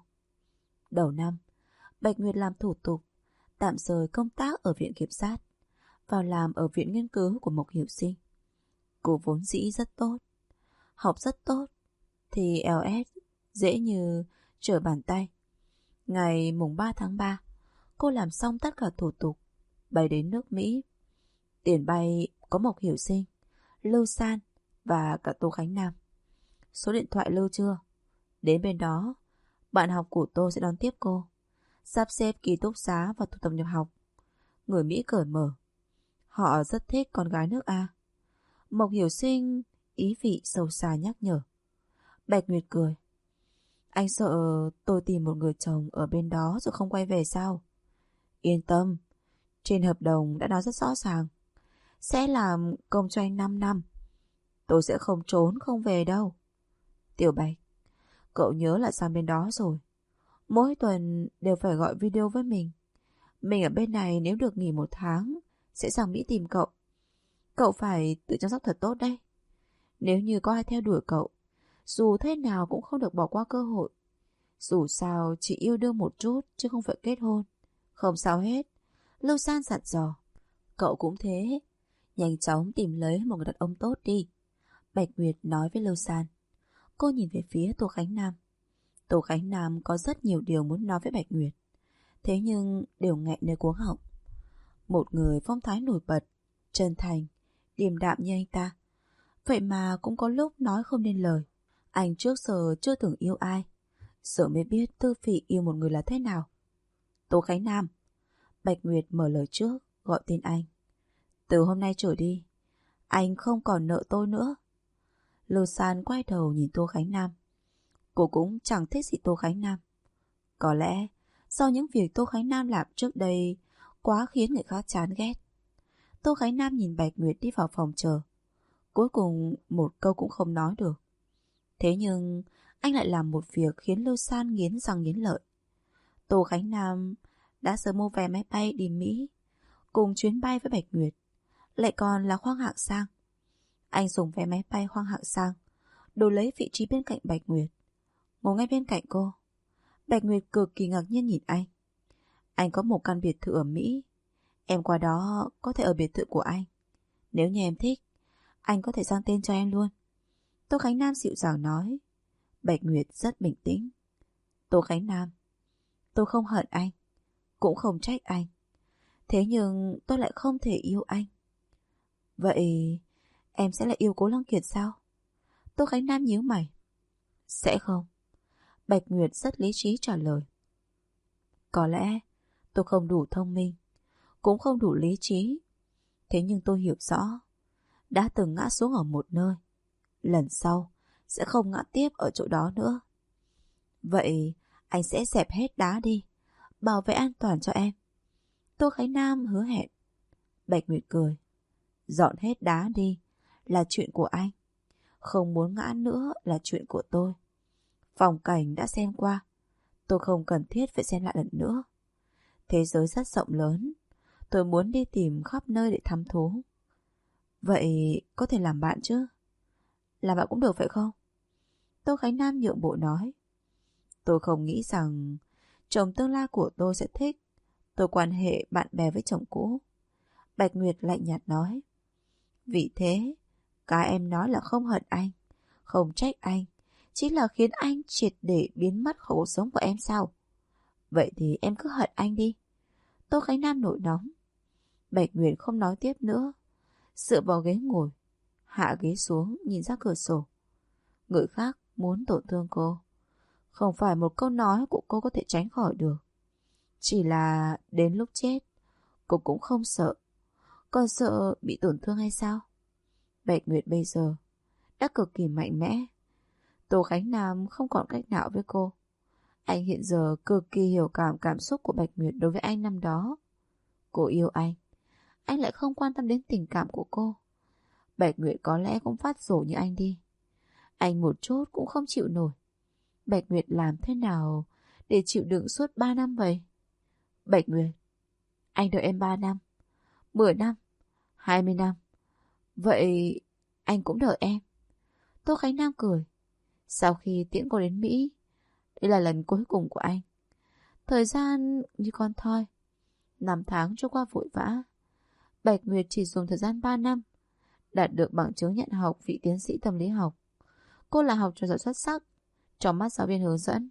Đầu năm, Bạch Nguyệt làm thủ tục, tạm rời công tác ở viện kiểm sát, vào làm ở viện nghiên cứu của Mộc Hiểu Sinh. Cô vốn dĩ rất tốt, học rất tốt, thì LS dễ như trở bàn tay. Ngày mùng 3 tháng 3, cô làm xong tất cả thủ tục, bay đến nước Mỹ. Tiền bay có Mộc Hiểu Sinh, Lưu San và cả Tô Khánh Nam. Số điện thoại lưu chưa? Đến bên đó, bạn học của tôi sẽ đón tiếp cô, sắp xếp ký túc xá và thủ tục nhập học. Người Mỹ cởi mở, họ rất thích con gái nước A. Mộc Hiểu Sinh ý vị sâu xa nhắc nhở. Bạch Nguyệt cười. Anh sợ tôi tìm một người chồng ở bên đó rồi không quay về sao? Yên tâm, trên hợp đồng đã nói rất rõ ràng, sẽ làm công cho anh 5 năm. Tôi sẽ không trốn không về đâu. Tiểu Bạch, cậu nhớ là sang bên đó rồi. Mỗi tuần đều phải gọi video với mình. Mình ở bên này nếu được nghỉ 1 tháng sẽ sang Mỹ tìm cậu. Cậu phải tự chăm sóc thật tốt đấy. Nếu như có ai theo đuổi cậu, dù thế nào cũng không được bỏ qua cơ hội. Dù sao chỉ yêu đương một chút chứ không phải kết hôn. Không sao hết. Lưu San dặn dò. Cậu cũng thế. Nhanh chóng tìm lấy một người đàn ông tốt đi. Bạch Nguyệt nói với Lưu San. Cô nhìn về phía Tô Khánh Nam. Tô Khánh Nam có rất nhiều điều muốn nói với Bạch Nguyệt, thế nhưng đều nghẹn nơi cuống họng. Một người phong thái nổi bật, chân thành, điềm đạm như anh ta, vậy mà cũng có lúc nói không nên lời. Anh trước giờ chưa từng yêu ai, giờ mới biết tư vị yêu một người là thế nào. Tô Khánh Nam. Bạch Nguyệt mở lời trước, gọi tên anh. Từ hôm nay trở đi, anh không còn nợ tôi nữa. Lưu San quay đầu nhìn Tô Khánh Nam. Cô cũng chẳng thích gì Tô Khánh Nam. Có lẽ do những việc Tô Khánh Nam làm trước đây quá khiến người khác chán ghét. Tô Khánh Nam nhìn Bạch Nguyệt đi vào phòng chờ. Cuối cùng một câu cũng không nói được. Thế nhưng anh lại làm một việc khiến Lưu San nghiến răng nghiến lợi. Tô Khánh Nam đã sớm mua vé máy bay đi Mỹ, cùng chuyến bay với Bạch Nguyệt, lại còn là khoang hạng sang. Anh dùng vé máy bay khoang hạng sang, đổi lấy vị trí bên cạnh Bạch Nguyệt, ngồi ngay bên cạnh cô. Bạch Nguyệt cực kỳ ngạc nhiên nhìn anh. Anh có một căn biệt thự ở Mỹ, em qua đó có thể ở biệt thự của anh. Nếu như em thích, anh có thể sang tên cho em luôn. Tô Khánh Nam dịu dàng nói. Bạch Nguyệt rất bình tĩnh. Tô Khánh Nam, tôi không hận anh, cũng không trách anh. Thế nhưng tôi lại không thể yêu anh. Vậy em sẽ lại yêu Cố Lăng Kiệt sao? Tô Khánh Nam nhíu mày. Sẽ không. Bạch Nguyệt rất lý trí trả lời. Có lẽ tôi không đủ thông minh, cũng không đủ lý trí. Thế nhưng tôi hiểu rõ, đã từng ngã xuống ở một nơi, lần sau sẽ không ngã tiếp ở chỗ đó nữa. Vậy anh sẽ dẹp hết đá đi, bảo vệ an toàn cho em. Tô Khánh Nam hứa hẹn. Bạch Nguyệt cười. Dọn hết đá đi là chuyện của anh, không muốn ngã nữa là chuyện của tôi. Phong cảnh đã xem qua, tôi không cần thiết phải xem lại lần nữa. Thế giới rất rộng lớn, tôi muốn đi tìm khắp nơi để thăm thú. Vậy có thể làm bạn chứ? Làm bạn cũng được phải không? Tô Khánh Nam nhượng bộ nói. Tôi không nghĩ rằng Chồng tương lai của tôi sẽ thích tôi quan hệ bạn bè với chồng cũ. Bạch Nguyệt lạnh nhạt nói. Vì thế, cái em nói là không hận anh, không trách anh, chỉ là khiến anh triệt để biến mất khỏi cuộc sống của em sao? Vậy thì em cứ hận anh đi. Tô Khánh Nam nổi nóng. Bạch Nguyệt không nói tiếp nữa, dựa vào ghế ngồi, hạ ghế xuống nhìn ra cửa sổ. Người khác muốn tổn thương cô, không phải một câu nói của cô có thể tránh khỏi được. Chỉ là đến lúc chết, cô cũng không sợ. Còn sợ bị tổn thương hay sao? Bạch Nguyệt bây giờ đã cực kỳ mạnh mẽ. Tô Khánh Nam không còn cách nào với cô. Anh hiện giờ cực kỳ hiểu cảm xúc của Bạch Nguyệt đối với anh năm đó. Cô yêu anh lại không quan tâm đến tình cảm của cô. Bạch Nguyệt có lẽ cũng phát rồ như anh đi. Anh một chút cũng không chịu nổi. Bạch Nguyệt làm thế nào để chịu đựng suốt 3 năm vậy? Bạch Nguyệt, anh đợi em 3 năm, 10 năm, 20 năm. Vậy anh cũng đợi em. Tô Khánh Nam cười. Sau khi tiễn cô đến Mỹ, đây là lần cuối cùng của anh. Thời gian như con thoi, 5 tháng trôi qua vội vã. Bạch Nguyệt chỉ dùng thời gian 3 năm đạt được bằng chứng nhận học vị tiến sĩ tâm lý học. Cô là học trò giỏi xuất sắc trong mắt giáo viên hướng dẫn,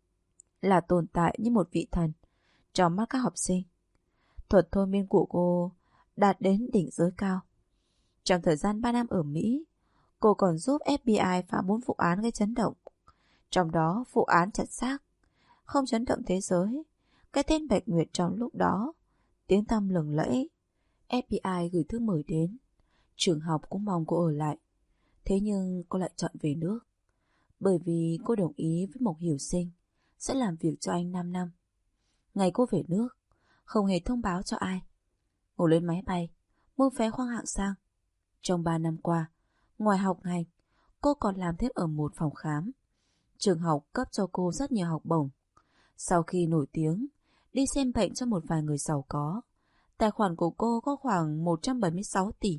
là tồn tại như một vị thần trong mắt các học sinh. Thuật thôi miên của cô đạt đến đỉnh giới cao. Trong thời gian 3 năm ở Mỹ, cô còn giúp FBI phá 4 vụ án gây chấn động. Trong đó vụ án chặt xác không chấn động thế giới. Cái tên Bạch Nguyệt trong lúc đó tiếng tăm lừng lẫy. FBI gửi thư mời đến, trường học cũng mong cô ở lại. Thế nhưng cô lại chọn về nước, bởi vì cô đồng ý với một hiểu sinh sẽ làm việc cho anh 5 năm. Ngày cô về nước, không hề thông báo cho ai, ngồi lên máy bay, mua vé khoang hạng sang. Trong 3 năm qua, ngoài học hành, cô còn làm thêm ở một phòng khám. Trường học cấp cho cô rất nhiều học bổng. Sau khi nổi tiếng, đi xem bệnh cho một vài người giàu có. Tài khoản của cô có khoảng 176 tỷ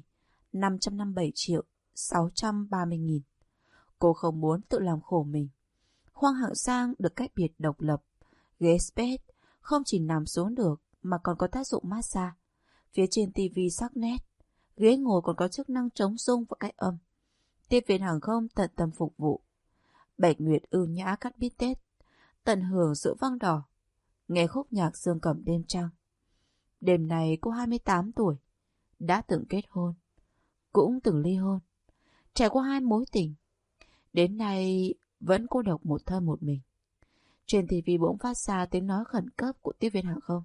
557 triệu 630 nghìn. Cô không muốn tự làm khổ mình. Khoang hạng sang được cách biệt độc lập. Ghế space không chỉ nằm xuống được mà còn có tác dụng massage. Phía trên tivi sắc nét. Ghế ngồi còn có chức năng chống rung và cách âm. Tiếp viên hàng không tận tâm phục vụ. Bạch Nguyệt ưu nhã cắt bít tết, tận hưởng sự vang đỏ, nghe khúc nhạc dương cầm đêm trăng. Đêm này cô 28 tuổi, đã từng kết hôn, cũng từng ly hôn, trải qua 2 mối tình. Đến nay vẫn cô độc một thân một mình. Trên TV bỗng phát ra tiếng nói khẩn cấp của tiếp viên hàng không.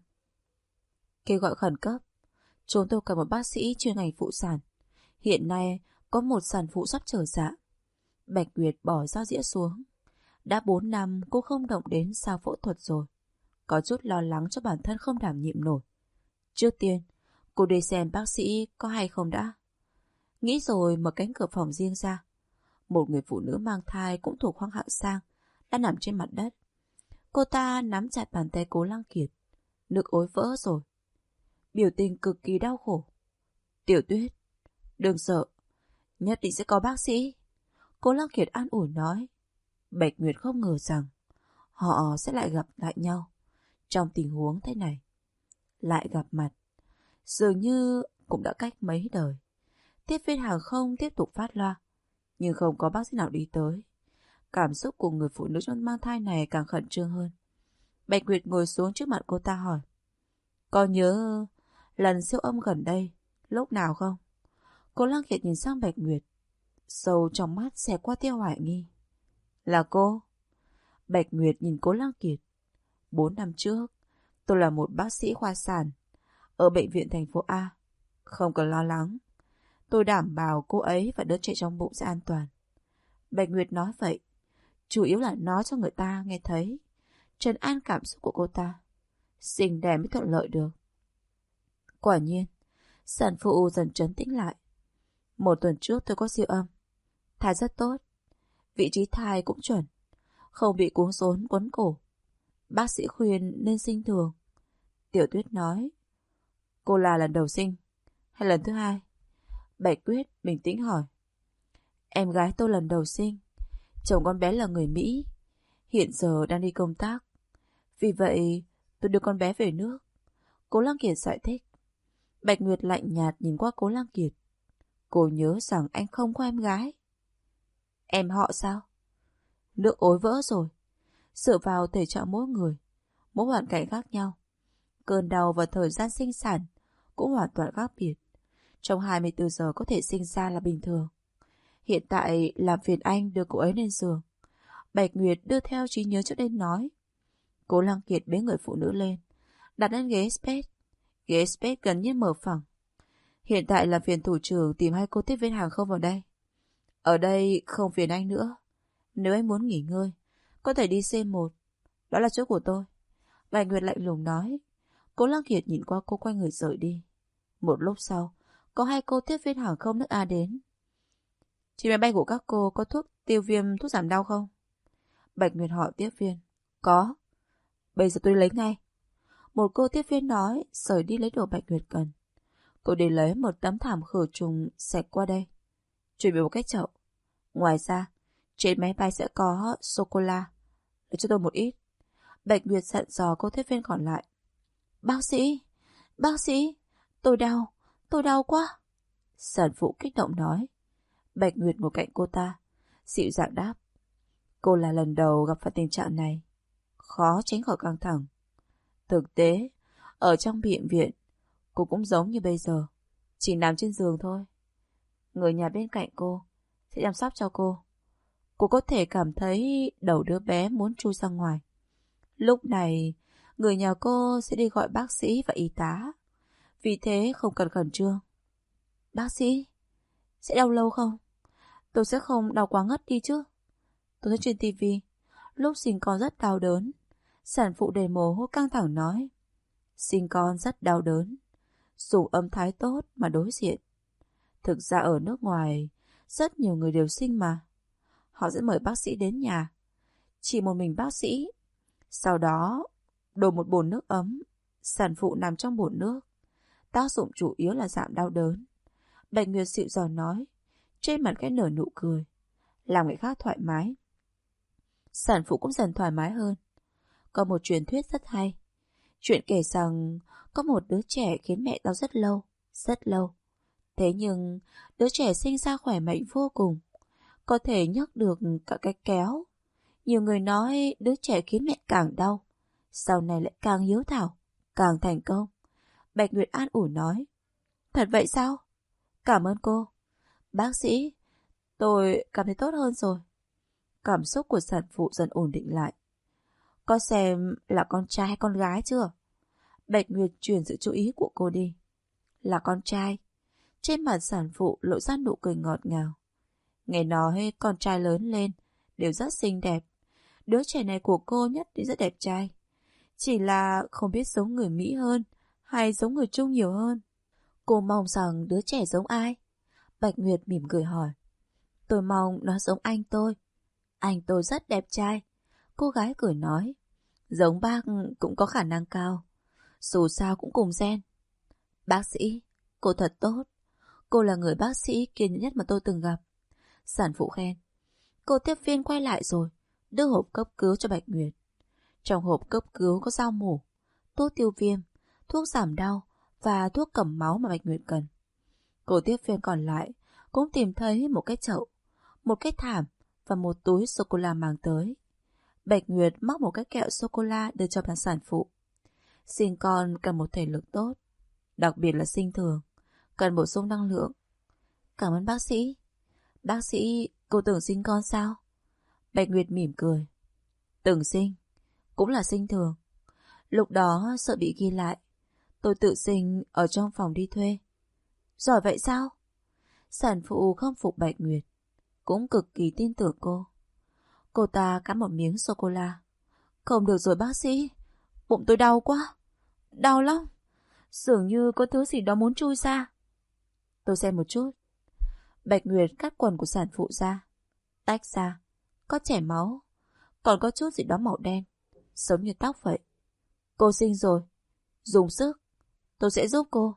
Kêu gọi khẩn cấp, chúng tôi cần một bác sĩ chuyên ngành phụ sản. Hiện nay có một sản phụ sắp trở dạ. Bạch Nguyệt bỏ dao dĩa xuống. Đã 4 năm cô không động đến sau phẫu thuật rồi. Có chút lo lắng cho bản thân không đảm nhiệm nổi. Trước tiên, cô đi xem bác sĩ có hay không đã. Nghĩ rồi mở cánh cửa phòng riêng ra. Một người phụ nữ mang thai cũng thuộc khoang hạng sang đã nằm trên mặt đất. Cô ta nắm chặt bàn tay Cố Lăng Kiệt. Nước ối vỡ rồi. Biểu tình cực kỳ đau khổ. Tiểu Tuyết, đừng sợ, nhất định sẽ có bác sĩ. Cố Lăng Kiệt an ủi nói. Bạch Nguyệt không ngờ rằng họ sẽ lại gặp lại nhau trong tình huống thế này. Lại gặp mặt, dường như cũng đã cách mấy đời. Tiếp viên hàng không tiếp tục phát loa, nhưng không có bác sĩ nào đi tới. Cảm xúc của người phụ nữ trong mang thai này càng khẩn trương hơn. Bạch Nguyệt ngồi xuống trước mặt cô ta hỏi. Có nhớ lần siêu âm gần đây lúc nào không? Cố Lăng Kiệt nhìn sang Bạch Nguyệt, sâu trong mắt xẹt qua tia hoài nghi. Là cô? Bạch Nguyệt nhìn Cố Lăng Kiệt. 4 năm trước, tôi là một bác sĩ khoa sản ở bệnh viện thành phố A. Không cần lo lắng, tôi đảm bảo cô ấy và đứa trẻ trong bụng sẽ an toàn. Bạch Nguyệt nói vậy, chủ yếu là nói cho người ta nghe thấy, trấn an cảm xúc của cô ta. Sinh đẻ mới thuận lợi được. Quả nhiên, sản phụ dần trấn tĩnh lại. 1 tuần trước tôi có siêu âm, thai rất tốt, vị trí thai cũng chuẩn, không bị cuống rốn quấn cổ. Bác sĩ khuyên nên sinh thường. Tiểu Tuyết nói. Cô là lần đầu sinh hay lần thứ 2? Bạch Tuyết bình tĩnh hỏi. Em gái tôi lần đầu sinh. Chồng con bé là người Mỹ, hiện giờ đang đi công tác. Vì vậy, tôi đưa con bé về nước. Cố Lăng Kiệt giải thích. Bạch Nguyệt lạnh nhạt nhìn qua Cố Lăng Kiệt. Cô nhớ rằng anh không có em gái. Em họ sao? Nước ối vỡ rồi. Dựa vào thể trạng mỗi người, mỗi hoàn cảnh khác nhau, cơn đau và thời gian sinh sản cũng hoàn toàn khác biệt. Trong 24 giờ có thể sinh ra là bình thường. Hiện tại làm phiền anh đưa cô ấy lên giường. Bạch Nguyệt đưa theo trí nhớ trước đây nói. Cố Lăng Kiệt bế người phụ nữ lên, đặt lên ghế space. Ghế space gần như mở phẳng. Hiện tại làm phiền thủ trưởng tìm 2 cô tiếp viên hàng không vào đây. Ở đây không phiền anh nữa. Nếu anh muốn nghỉ ngơi, có thể đi C1. Đó là chỗ của tôi. Bạch Nguyệt lạnh lùng nói. Cố Lăng Kiệt nhìn qua cô, quay người rời đi. Một lúc sau, có 2 cô tiếp viên hàng không nước A đến. Trên máy bay của các cô có thuốc tiêu viêm, thuốc giảm đau không? Bạch Nguyệt hỏi tiếp viên. Có. Bây giờ tôi lấy ngay. Một cô tiếp viên nói, rời đi lấy đồ Bạch Nguyệt cần. Cô đi lấy một tấm thảm khử trùng xẹt qua đây. Chuẩn bị một cái chậu. Ngoài ra, trên máy bay sẽ có sô-cô-la. Để cho tôi một ít. Bạch Nguyệt dặn dò cô tiếp viên còn lại. Bác sĩ, tôi đau quá. Sản phụ kích động nói. Bạch Nguyệt ngồi cạnh cô ta, dịu dàng đáp. Cô là lần đầu gặp phải tình trạng này, khó tránh khỏi căng thẳng. Thực tế, ở trong bệnh viện, cô cũng giống như bây giờ, chỉ nằm trên giường thôi. Người nhà bên cạnh cô sẽ chăm sóc cho cô. Cô có thể cảm thấy đầu đứa bé muốn chui ra ngoài. Lúc này, người nhà cô sẽ đi gọi bác sĩ và y tá. Vì thế không cần khẩn trương. Bác sĩ, sẽ đau lâu không? Tôi sẽ không đau quá ngất đi chứ? Tôi thấy trên tivi, lúc sinh con rất đau đớn. Sản phụ đầy mồ hôi căng thẳng nói. Sinh con rất đau đớn. Dùng âm thái tốt mà đối diện. Thực ra ở nước ngoài, rất nhiều người đều sinh mà. Họ sẽ mời bác sĩ đến nhà. Chỉ một mình bác sĩ. Sau đó, đổ một bồn nước ấm. Sản phụ nằm trong bồn nước. Tác dụng chủ yếu là giảm đau đớn. Bạch Nguyệt dịu dàng nói. Trên mặt cái nở nụ cười. Làm người khác thoải mái. Sản phụ cũng dần thoải mái hơn. Có một truyền thuyết rất hay. Chuyện kể rằng có một đứa trẻ khiến mẹ đau rất lâu, rất lâu. Thế nhưng đứa trẻ sinh ra khỏe mạnh vô cùng, có thể nhấc được cả cái kéo. Nhiều người nói đứa trẻ khiến mẹ càng đau, sau này lại càng hiếu thảo, càng thành công. Bạch Nguyệt an ủi nói. Thật vậy sao? Cảm ơn cô. Bác sĩ, tôi cảm thấy tốt hơn rồi. Cảm xúc của sản phụ dần ổn định lại. Có xem là con trai hay con gái chưa? Bạch Nguyệt chuyển sự chú ý của cô đi. Là con trai. Trên mặt sản phụ lộ ra nụ cười ngọt ngào. Nghe nói con trai lớn lên đều rất xinh đẹp. Đứa trẻ này của cô nhất thì rất đẹp trai. Chỉ là không biết giống người Mỹ hơn hay giống người Trung nhiều hơn. Cô mong rằng đứa trẻ giống ai? Bạch Nguyệt mỉm cười hỏi. Tôi mong nó giống anh tôi. Anh tôi rất đẹp trai. Cô gái cười nói. Giống bác cũng có khả năng cao. Dù sao cũng cùng gen. Bác sĩ, cô thật tốt. Cô là người bác sĩ kiên nhẫn nhất mà tôi từng gặp. Sản phụ khen. Cô tiếp viên quay lại rồi, đưa hộp cấp cứu cho Bạch Nguyệt. Trong hộp cấp cứu có dao mổ, thuốc tiêu viêm, thuốc giảm đau và thuốc cầm máu mà Bạch Nguyệt cần. Cô tiếp viên còn lại cũng tìm thấy một cái chậu, một cái thảm và một túi sô-cô-la mang tới. Bạch Nguyệt móc một cái kẹo sô-cô-la đưa cho sản phụ. Sinh con cần một thể lực tốt, đặc biệt là sinh thường, cần bổ sung năng lượng. Cảm ơn bác sĩ. Bác sĩ, cô tưởng sinh con sao? Bạch Nguyệt mỉm cười. Từng sinh, cũng là sinh thường. Lúc đó sợ bị ghi lại, tôi tự sinh ở trong phòng đi thuê. Giỏi vậy sao? Sản phụ không phục Bạch Nguyệt, cũng cực kỳ tin tưởng cô. Cô ta cắn một miếng sô-cô-la. Không được rồi bác sĩ, bụng tôi đau quá. Đau lắm. Dường như có thứ gì đó muốn chui ra. Tôi xem một chút. Bạch Nguyệt cắt quần của sản phụ ra. Tách ra. Có chảy máu. Còn có chút gì đó màu đen, giống như tóc vậy. Cô sinh rồi. Dùng sức. Tôi sẽ giúp cô.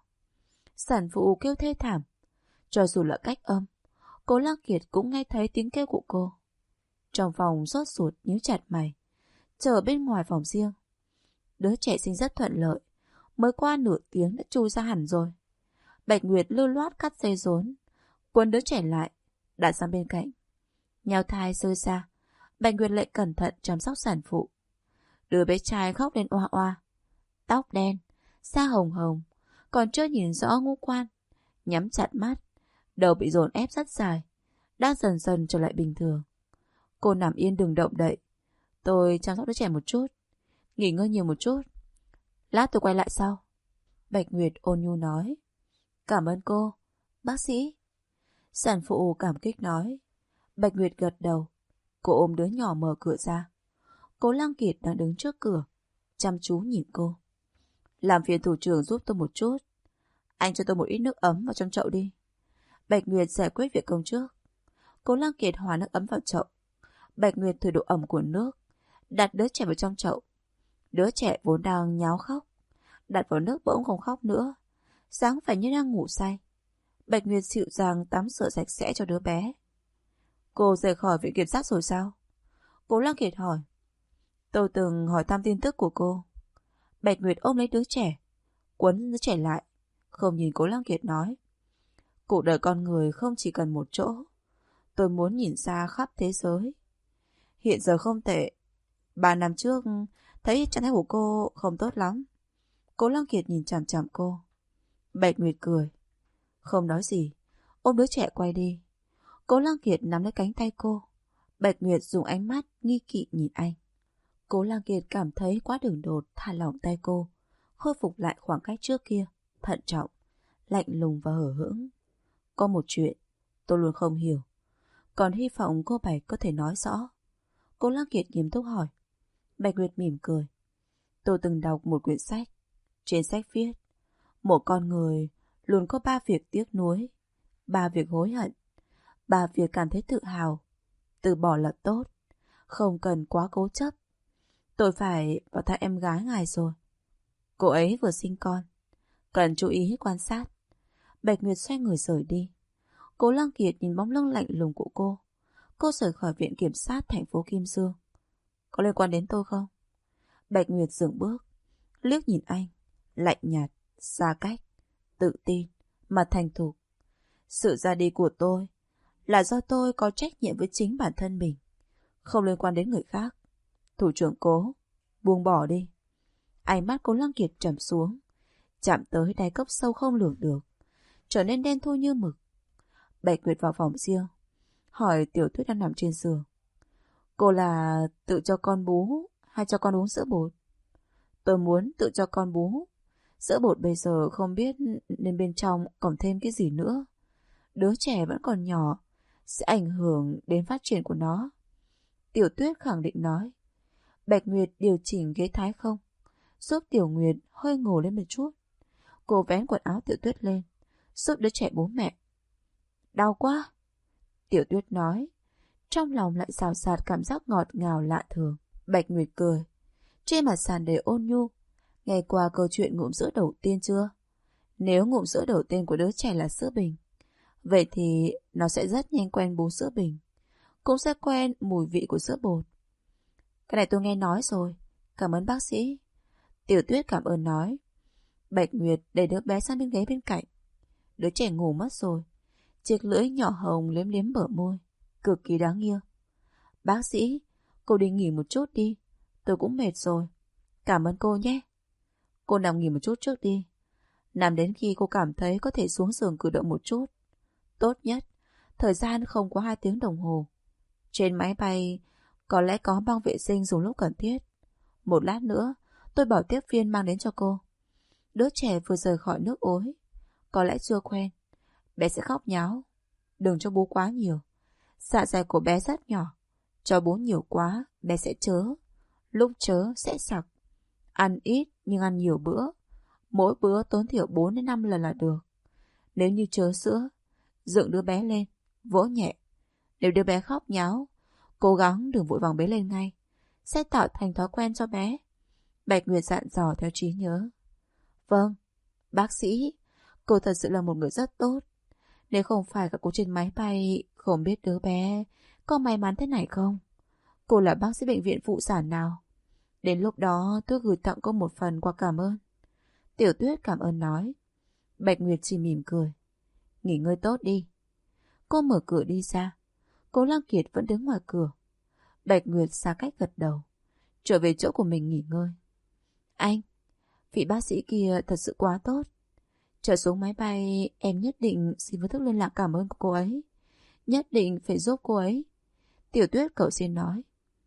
Sản phụ kêu thê thảm. Cho dù là cách âm, Cố Lăng Kiệt cũng nghe thấy tiếng kêu của cô. Trong phòng sốt ruột nhíu chặt mày. Chờ bên ngoài phòng riêng, Đứa trẻ sinh rất thuận lợi, mới qua nửa tiếng đã chui ra hẳn rồi. Bạch Nguyệt lưu loát cắt dây rốn, cuốn đứa trẻ lại, đặt sang bên cạnh. Nhào thai rơi ra, Bạch Nguyệt lại cẩn thận chăm sóc sản phụ. Đứa bé trai khóc lên oa oa, tóc đen, da hồng hồng, còn chưa nhìn rõ ngũ quan, nhắm chặt mắt, đầu bị dồn ép rất dài, đang dần dần trở lại bình thường. Cô nằm yên đừng động đậy. Tôi chăm sóc đứa trẻ một chút, nghỉ ngơi nhiều một chút. Lát tôi quay lại sau. Bạch Nguyệt ôn nhu nói. Cảm ơn cô, bác sĩ. Sản phụ cảm kích nói. Bạch Nguyệt gật đầu. Cô ôm đứa nhỏ mở cửa ra. Cố Lăng Kiệt đang đứng trước cửa, chăm chú nhìn cô. Làm phiền thủ trưởng giúp tôi một chút. Anh cho tôi một ít nước ấm vào trong chậu đi. Bạch Nguyệt giải quyết việc công trước. Cố Lăng Kiệt hòa nước ấm vào chậu. Bạch Nguyệt thử độ ẩm của nước, đặt đứa trẻ vào trong chậu. Đứa trẻ vốn đang nháo khóc, đặt vào nước bỗng không khóc nữa, dáng phải như đang ngủ say. Bạch Nguyệt dịu dàng tắm rửa sạch sẽ cho đứa bé. Cô rời khỏi viện kiểm sát rồi sao? Cố Lăng Kiệt hỏi. Tôi từng hỏi thăm tin tức của cô. Bạch Nguyệt ôm lấy đứa trẻ, quấn đứa trẻ lại, không nhìn Cố Lăng Kiệt nói. Cuộc đời con người không chỉ cần một chỗ. Tôi muốn nhìn xa khắp thế giới. Hiện giờ không tệ. 3 năm trước thấy trạng thái của cô không tốt lắm. Cố Lăng Kiệt nhìn chằm chằm cô. Bạch Nguyệt cười, không nói gì, ôm đứa trẻ quay đi. Cố Lăng Kiệt nắm lấy cánh tay cô. Bạch Nguyệt dùng ánh mắt nghi kỵ nhìn anh. Cố Lăng Kiệt cảm thấy quá đường đột, thả lỏng tay cô, khôi phục lại khoảng cách trước kia, thận trọng, lạnh lùng và hờ hững. Có một chuyện tôi luôn không hiểu, còn hy vọng cô Bạch có thể nói rõ. Cố Lăng Kiệt nghiêm túc hỏi. Bạch Nguyệt mỉm cười. Tôi từng đọc một quyển sách. Trên sách viết, một con người luôn có 3 việc tiếc nuối, 3 việc hối hận, 3 việc cảm thấy tự hào. Từ bỏ là tốt, không cần quá cố chấp. Tôi phải vào thăm em gái ngài rồi. Cô ấy vừa sinh con, cần chú ý quan sát. Bạch Nguyệt xoay người rời đi. Cố Lăng Kiệt nhìn bóng lưng lạnh lùng của cô. Cô rời khỏi viện kiểm sát thành phố Kim Dương. Có liên quan đến tôi không? Bạch Nguyệt dừng bước, liếc nhìn anh, lạnh nhạt, xa cách, tự tin, mà thành thục. Sự ra đi của tôi là do tôi có trách nhiệm với chính bản thân mình, không liên quan đến người khác. Thủ trưởng Cố, buông bỏ đi. Ánh mắt Cố Lăng Kiệt trầm xuống, chạm tới đáy cốc sâu không lường được, trở nên đen thui như mực. Bạch Nguyệt vào phòng riêng, hỏi Tiểu Tuyết đang nằm trên giường. Cô là tự cho con bú hay cho con uống sữa bột? Tôi muốn tự cho con bú. Sữa bột bây giờ không biết nên bên trong còn thêm cái gì nữa. Đứa trẻ vẫn còn nhỏ, sẽ ảnh hưởng đến phát triển của nó. Tiểu Tuyết khẳng định nói. Bạch Nguyệt điều chỉnh ghế thái không, giúp Tiểu Nguyệt hơi ngồi lên một chút. Cô vén quần áo Tiểu Tuyết lên, giúp đứa trẻ bú mẹ. Đau quá, Tiểu Tuyết nói. Trong lòng lại xào xạc cảm giác ngọt ngào lạ thường. Bạch Nguyệt cười, trên mặt tràn đầy ôn nhu. Nghe qua câu chuyện ngụm sữa đầu tiên chưa? Nếu ngụm sữa đầu tiên của đứa trẻ là sữa bình, vậy thì nó sẽ rất nhanh quen bú sữa bình, cũng sẽ quen mùi vị của sữa bột. Cái này tôi nghe nói rồi, cảm ơn bác sĩ. Tiểu Tuyết cảm ơn nói. Bạch Nguyệt đẩy đứa bé sang bên ghế bên cạnh. Đứa trẻ ngủ mất rồi, chiếc lưỡi nhỏ hồng liếm liếm bờ môi, cực kỳ đáng yêu. Bác sĩ, cô đi nghỉ một chút đi, tôi cũng mệt rồi. Cảm ơn cô nhé. Cô nằm nghỉ một chút trước đi, nằm đến khi cô cảm thấy có thể xuống giường cử động một chút. Tốt nhất, thời gian không quá 2 tiếng đồng hồ. Trên máy bay có lẽ có băng vệ sinh dùng lúc cần thiết. Một lát nữa tôi bảo tiếp viên mang đến cho cô. Đứa trẻ vừa rời khỏi nước ối, có lẽ chưa quen, bé sẽ khóc nháo. Đừng cho bú quá nhiều, dạ dày của bé rất nhỏ, cho bú nhiều quá bé sẽ chớ, lúc chớ sẽ sặc. Ăn ít nhưng ăn nhiều bữa, mỗi bữa tối thiểu 4 đến 5 lần là được. Nếu như chớ sữa, dựng đứa bé lên, vỗ nhẹ. Nếu đứa bé khóc nháo, cố gắng đừng vội vàng bế lên ngay, sẽ tạo thành thói quen cho bé. Bạch Nguyệt dặn dò theo trí nhớ. Vâng, bác sĩ, cô thật sự là một người rất tốt. Nếu không phải cả cô trên máy bay, không biết đứa bé có may mắn thế này không. Cô là bác sĩ bệnh viện phụ sản nào? Đến lúc đó tôi gửi tặng cô một phần quà cảm ơn. Tiểu Tuyết cảm ơn nói. Bạch Nguyệt chỉ mỉm cười. Nghỉ ngơi tốt đi. Cô mở cửa đi ra. Cố Lăng Kiệt vẫn đứng ngoài cửa. Bạch Nguyệt xa cách gật đầu, trở về chỗ của mình nghỉ ngơi. Anh, vị bác sĩ kia thật sự quá tốt. Trở xuống máy bay, em nhất định xin phương thức liên lạc cảm ơn của cô ấy. Nhất định phải giúp cô ấy. Tiểu Tuyết cậu xin nói.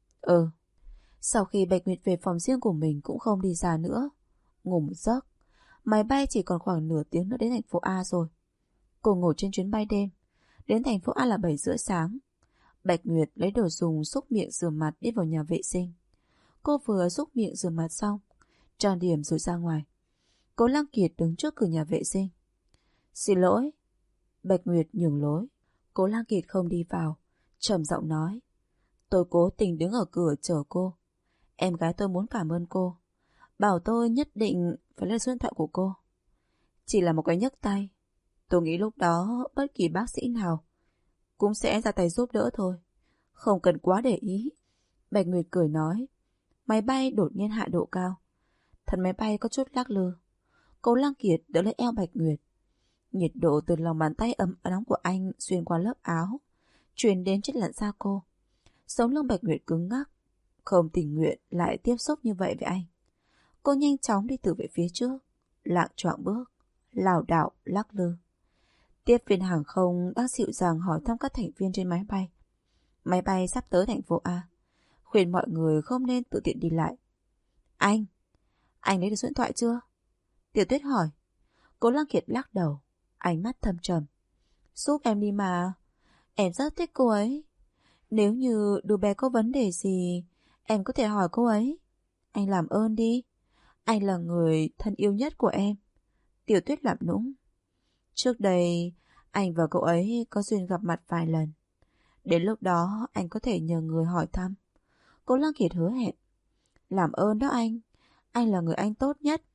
Sau khi Bạch Nguyệt về phòng riêng của mình cũng không đi ra nữa. Ngủ một giấc. Máy bay chỉ còn khoảng nửa tiếng nữa đến thành phố A rồi. Cô ngồi trên chuyến bay đêm. Đến thành phố A là 7 rưỡi sáng. Bạch Nguyệt lấy đồ dùng xúc miệng rửa mặt đi vào nhà vệ sinh. Cô vừa xúc miệng rửa mặt xong, trang điểm rồi ra ngoài. Cố Lăng Kiệt đứng trước cửa nhà vệ sinh. Xin lỗi. Bạch Nguyệt nhường lối. Cố Lăng Kiệt không đi vào, trầm giọng nói. Tôi cố tình đứng ở cửa chờ cô. Em gái tôi muốn cảm ơn cô. Bảo tôi nhất định phải lấy số điện thoại của cô. Chỉ là một cái nhấc tay. Tôi nghĩ lúc đó bất kỳ bác sĩ nào cũng sẽ ra tay giúp đỡ thôi. Không cần quá để ý. Bạch Nguyệt cười nói. Máy bay đột nhiên hạ độ cao. Thân máy bay có chút lắc lư. Cố Lăng Kiệt đỡ lấy eo Bạch Nguyệt. Nhiệt độ từ lòng bàn tay ấm nóng của anh xuyên qua lớp áo, truyền đến trên làn da cô. Sống lưng Bạch Nguyệt cứng ngắc, không tình nguyện lại tiếp xúc như vậy với anh. Cô nhanh chóng đi từ về phía trước, lạng choạng bước, lảo đảo lắc lư. Tiếp viên hàng không đang dịu dàng hỏi thăm các thành viên trên máy bay. Máy bay sắp tới thành phố A, khuyên mọi người không nên tự tiện đi lại. Anh lấy được số điện thoại chưa? Tiểu Tuyết hỏi. Cố Lăng Kiệt lắc đầu, ánh mắt thâm trầm. Giúp em đi mà, em rất thích cô ấy. Nếu như đứa bé có vấn đề gì, em có thể hỏi cô ấy. Anh làm ơn đi, anh là người thân yêu nhất của em. Tiểu Tuyết làm nũng. Trước đây, anh và cậu ấy có duyên gặp mặt vài lần. Đến lúc đó anh có thể nhờ người hỏi thăm. Cố Lăng Kiệt hứa hẹn. Làm ơn đó anh là người anh tốt nhất,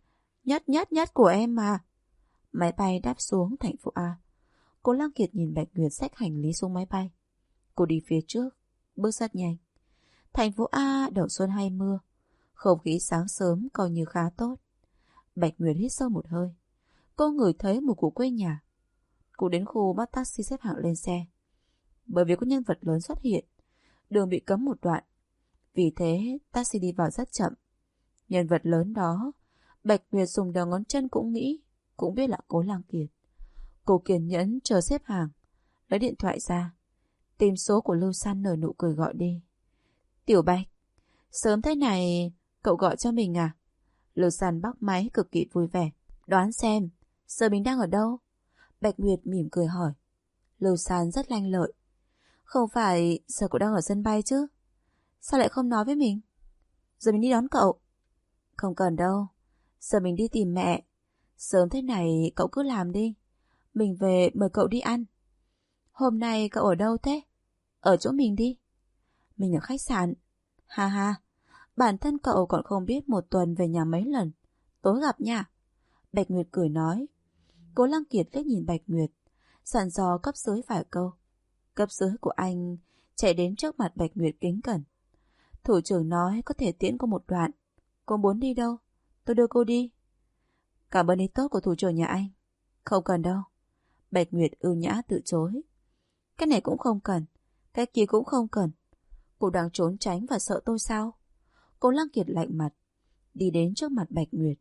nhất của em mà. Máy bay đáp xuống thành phố A. Cố Lăng Kiệt nhìn Bạch Nguyệt xách hành lý xuống máy bay. Cô đi phía trước, bước rất nhanh. Thành phố A đầu xuân hay mưa, không khí sáng sớm coi như khá tốt. Bạch Nguyệt hít sâu một hơi. Cô ngửi thấy mùi của quê nhà. Cô đến khu bắt taxi xếp hạng lên xe. Bởi vì có nhân vật lớn xuất hiện, đường bị cấm một đoạn. Vì thế taxi đi vào rất chậm. Nhân vật lớn đó, Bạch Nguyệt dùng đầu ngón chân cũng nghĩ, cũng biết là Cố Lăng Kiệt. Cô kiên nhẫn chờ xếp hàng, lấy điện thoại ra, tìm số của Lưu San nở nụ cười gọi đi. Tiểu Bạch, sớm thế này cậu gọi cho mình à? Lưu San bắt máy cực kỳ vui vẻ. Đoán xem, giờ mình đang ở đâu? Bạch Nguyệt mỉm cười hỏi. Lưu San rất lanh lợi. Không phải giờ cậu đang ở sân bay chứ? Sao lại không nói với mình? Giờ mình đi đón cậu. Không cần đâu, giờ mình đi tìm mẹ. Sớm thế này cậu cứ làm đi. Mình về mời cậu đi ăn. Hôm nay cậu ở đâu thế? Ở chỗ mình đi. Mình ở khách sạn. Ha ha, bản thân cậu còn không biết một tuần về nhà mấy lần. Tối gặp nha. Bạch Nguyệt cười nói. Cố Lăng Kiệt liếc nhìn Bạch Nguyệt, dặn dò cấp dưới vài câu. Cấp dưới của anh chạy đến trước mặt Bạch Nguyệt kính cẩn. Thủ trưởng nói có thể tiễn cô một đoạn. Cô muốn đi đâu? Tôi đưa cô đi. Cảm ơn ý tốt của thủ trưởng nhà anh. Không cần đâu. Bạch Nguyệt ưu nhã từ chối. Cái này cũng không cần, cái kia cũng không cần. Cô đang trốn tránh và sợ tôi sao? Cố Lăng Kiệt lạnh mặt, đi đến trước mặt Bạch Nguyệt.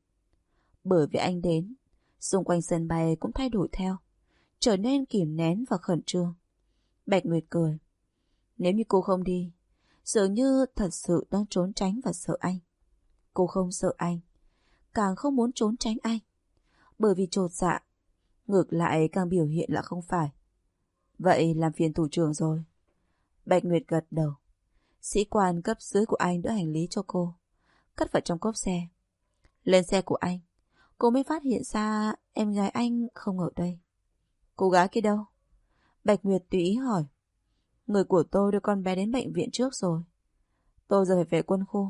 Bởi vì anh đến, xung quanh sân bay cũng thay đổi theo, trở nên kìm nén và khẩn trương. Bạch Nguyệt cười. Nếu như cô không đi, dường như thật sự đang trốn tránh và sợ anh. Cô không sợ anh, càng không muốn trốn tránh anh. Bởi vì chột dạ, ngược lại càng biểu hiện là không phải. Vậy làm phiền thủ trưởng rồi. Bạch Nguyệt gật đầu. Sĩ quan cấp dưới của anh đỡ hành lý cho cô, cất vào trong cốp xe. Lên xe của anh, cô mới phát hiện ra em gái anh không ở đây. Cô gái kia đâu? Bạch Nguyệt tùy ý hỏi. Người của tôi đưa con bé đến bệnh viện trước rồi. Tôi giờ phải về quân khu.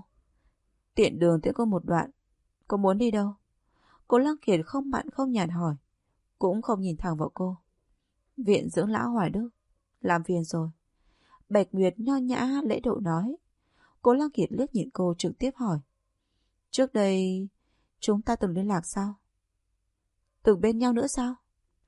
Tiện đường tiễn cô một đoạn. Cô muốn đi đâu? Cố Lăng Kiệt không mặn không nhạt hỏi, cũng không nhìn thẳng vào cô. Viện dưỡng lão Hoài Đức. Làm phiền rồi. Bạch Nguyệt nho nhã lễ độ nói. Cố Lăng Kiệt liếc nhìn cô trực tiếp hỏi. Trước đây chúng ta từng liên lạc sao? Từng bên nhau nữa sao?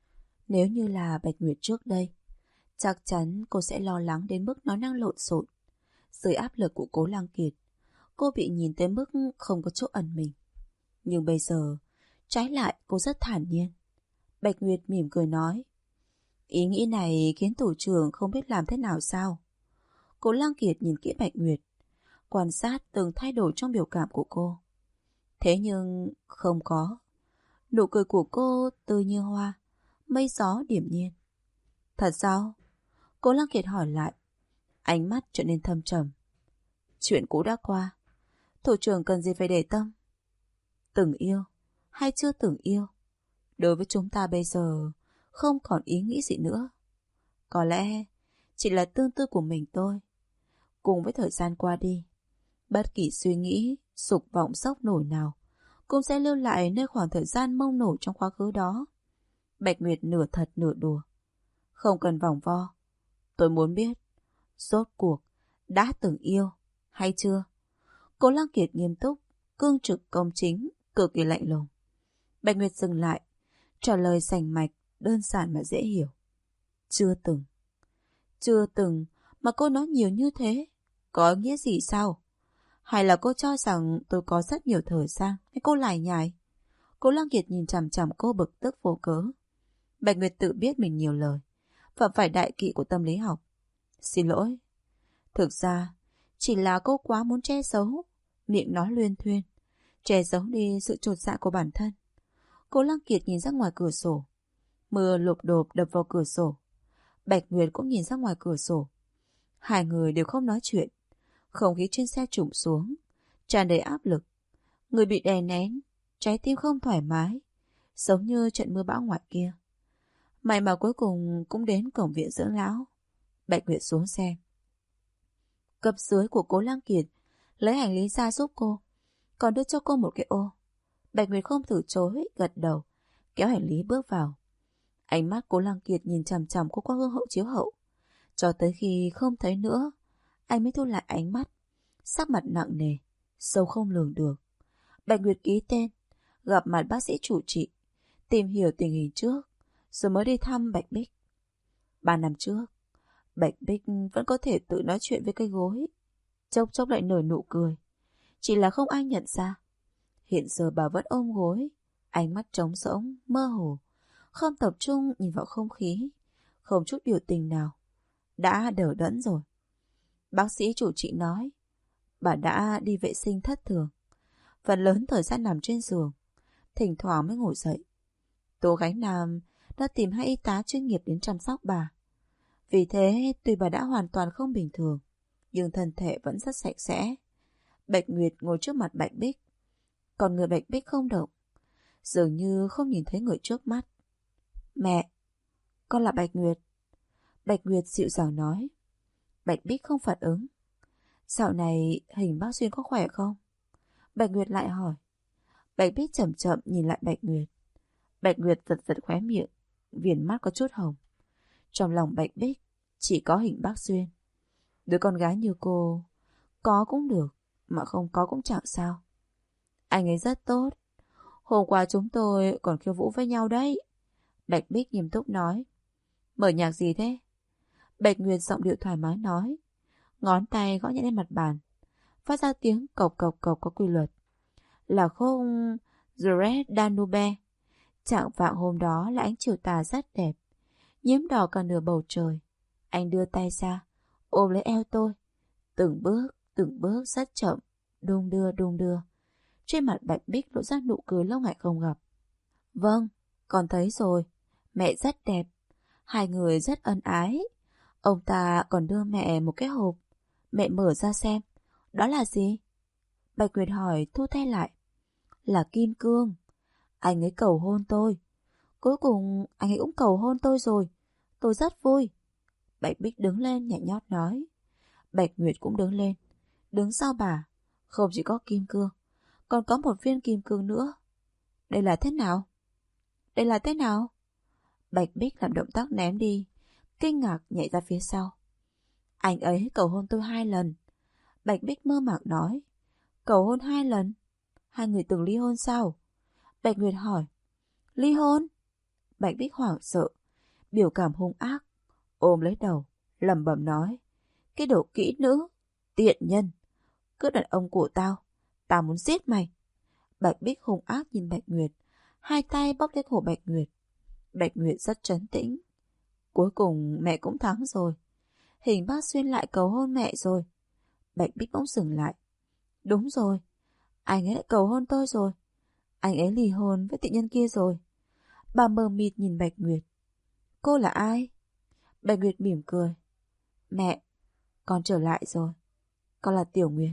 Nếu như là Bạch Nguyệt trước đây, chắc chắn cô sẽ lo lắng đến mức nói năng lộn xộn. Dưới áp lực của Cố Lăng Kiệt, cô bị nhìn tới mức không có chỗ ẩn mình. Nhưng bây giờ, trái lại cô rất thản nhiên. Bạch Nguyệt mỉm cười nói, ý nghĩ này khiến thủ trưởng không biết làm thế nào sao? Cố Lăng Kiệt nhìn kỹ Bạch Nguyệt, quan sát từng thay đổi trong biểu cảm của cô. Thế nhưng không có. Nụ cười của cô tươi như hoa, mây gió điềm nhiên. Thật sao? Cố Lăng Kiệt hỏi lại, ánh mắt trở nên thâm trầm. Chuyện cũ đã qua, thủ trưởng cần gì phải để tâm? Từng yêu hay chưa từng yêu, đối với chúng ta bây giờ không còn ý nghĩ gì nữa. Có lẽ chỉ là tương tư của mình thôi. Cùng với thời gian qua đi, bất kỳ suy nghĩ, dục vọng sốc nổi nào cũng sẽ lưu lại nơi khoảng thời gian mông nổi trong quá khứ đó. Bạch Nguyệt nửa thật nửa đùa. Không cần vòng vo. Tôi muốn biết, rốt cuộc đã từng yêu hay chưa? Cố Lăng Kiệt nghiêm túc, cương trực công chính, cực kỳ lạnh lùng. Bạch Nguyệt dừng lại, trả lời rành mạch, đơn giản mà dễ hiểu. Chưa từng. Chưa từng mà cô nói nhiều như thế, có nghĩa gì sao? Hay là cô cho rằng tôi có rất nhiều thời gian hay cô lải nhải? Cố Lăng Kiệt nhìn chằm chằm cô bực tức vô cớ. Bạch Nguyệt tự biết mình nhiều lời, và phải đại kỵ của tâm lý học. Xin lỗi. Thực ra, chỉ là cô quá muốn che giấu, miệng nói luyên thuyên, che giấu đi sự chột dạ của bản thân. Cố Lăng Kiệt nhìn ra ngoài cửa sổ. Mưa lụp đột đập vào cửa sổ. Bạch Nguyệt cũng nhìn ra ngoài cửa sổ. Hai người đều không nói chuyện. Không khí trên xe trùng xuống, tràn đầy áp lực. Người bị đè nén, trái tim không thoải mái, giống như trận mưa bão ngoài kia. May mà cuối cùng cũng đến cổng viện dưỡng lão. Bạch Nguyệt xuống xe. Cấp dưới của Cố Lăng Kiệt lấy hành lý ra giúp cô, còn đưa cho cô một cái ô. Bạch Nguyệt không từ chối, gật đầu, kéo hành lý bước vào. Ánh mắt Cố Lăng Kiệt nhìn chằm chằm cô qua gương hậu chiếu hậu, cho tới khi không thấy nữa, anh mới thu lại ánh mắt, sắc mặt nặng nề, sâu không lường được. Bạch Nguyệt ký tên, gặp mặt bác sĩ chủ trị, tìm hiểu tình hình trước, rồi mới đi thăm Bạch Bích. 3 năm trước, Bạch Bích vẫn có thể tự nói chuyện với cây gối, chốc chốc lại nở nụ cười, chỉ là không ai nhận ra. Hiện giờ bà vẫn ôm gối, ánh mắt trống rỗng, mơ hồ, không tập trung nhìn vào không khí, không chút biểu tình nào. Đã đờ đẫn rồi. Bác sĩ chủ trị nói, bà đã đi vệ sinh thất thường, phần lớn thời gian nằm trên giường, thỉnh thoảng mới ngồi dậy. Tô Gánh Nam đã tìm 2 y tá chuyên nghiệp đến chăm sóc bà. Vì thế, tuy bà đã hoàn toàn không bình thường, nhưng thân thể vẫn rất sạch sẽ. Bạch Nguyệt ngồi trước mặt Bạch Bích, còn người Bạch Bích không động, dường như không nhìn thấy người trước mắt. Mẹ, con là Bạch Nguyệt. Bạch Nguyệt dịu dàng nói. Bạch Bích không phản ứng. Dạo này hình bác Xuyên có khỏe không? Bạch Nguyệt lại hỏi. Bạch Bích chậm chậm nhìn lại Bạch Nguyệt. Bạch Nguyệt giật giật khóe miệng, viền mắt có chút hồng. Trong lòng Bạch Bích chỉ có hình bác Xuyên. Đứa con gái như cô, có cũng được, mà không có cũng chẳng sao. Anh ấy rất tốt. Hôm qua chúng tôi còn khiêu vũ với nhau đấy. Bạch Bích nghiêm túc nói. Mở nhạc gì thế? Bạch Nguyệt giọng điệu thoải mái nói. Ngón tay gõ nhẹ lên mặt bàn, phát ra tiếng cộc cộc cộc có quy luật. Là khúc The Red Danube. Trạng vạng hôm đó là ánh chiều tà rất đẹp, nhiễm đỏ cả nửa bầu trời. Anh đưa tay ra, ôm lấy eo tôi, từng bước rất chậm, đung đưa. Trên mặt Bạch Bích lộ ra nụ cười lâu ngày không gặp. Vâng, con thấy rồi, mẹ rất đẹp, hai người rất ân ái. Ông ta còn đưa mẹ một cái hộp, mẹ mở ra xem. Đó là gì? Bạch Nguyệt hỏi thu tay lại. Là kim cương. Anh ấy cầu hôn tôi. Cuối cùng anh ấy cũng cầu hôn tôi rồi. Tôi rất vui. Bạch Bích đứng lên nhẹ nhõm nói. Bạch Nguyệt cũng đứng lên, đứng sau bà. Không chỉ có kim cương, còn có một viên kim cương nữa. Đây là thế nào? Đây là thế nào? Bạch Bích làm động tác ném đi, kinh ngạc nhảy ra phía sau. Anh ấy cầu hôn tôi 2 lần. Bạch Bích mơ màng nói. Cầu hôn 2 lần? Hai người từng ly hôn sao? Bạch Nguyệt hỏi. Ly hôn? Bạch Bích hoảng sợ, biểu cảm hung ác, ôm lấy đầu, lẩm bẩm nói. Cái đồ kỹ nữ, tiện nhân, cướp đàn ông của tao muốn giết mày. Bạch Bích hung ác nhìn Bạch Nguyệt, hai tay bóp lấy cổ Bạch Nguyệt. Bạch Nguyệt rất trấn tĩnh. Cuối cùng mẹ cũng thắng rồi. Hình Bác Xuyên lại cầu hôn mẹ rồi. Bạch Bích bỗng dừng lại. Đúng rồi, anh ấy lại cầu hôn tôi rồi. Anh ấy ly hôn với tiện nhân kia rồi. Bà mờ mịt nhìn Bạch Nguyệt. Cô là ai? Bạch Nguyệt mỉm cười. Mẹ, con trở lại rồi. Con là Tiểu Nguyệt.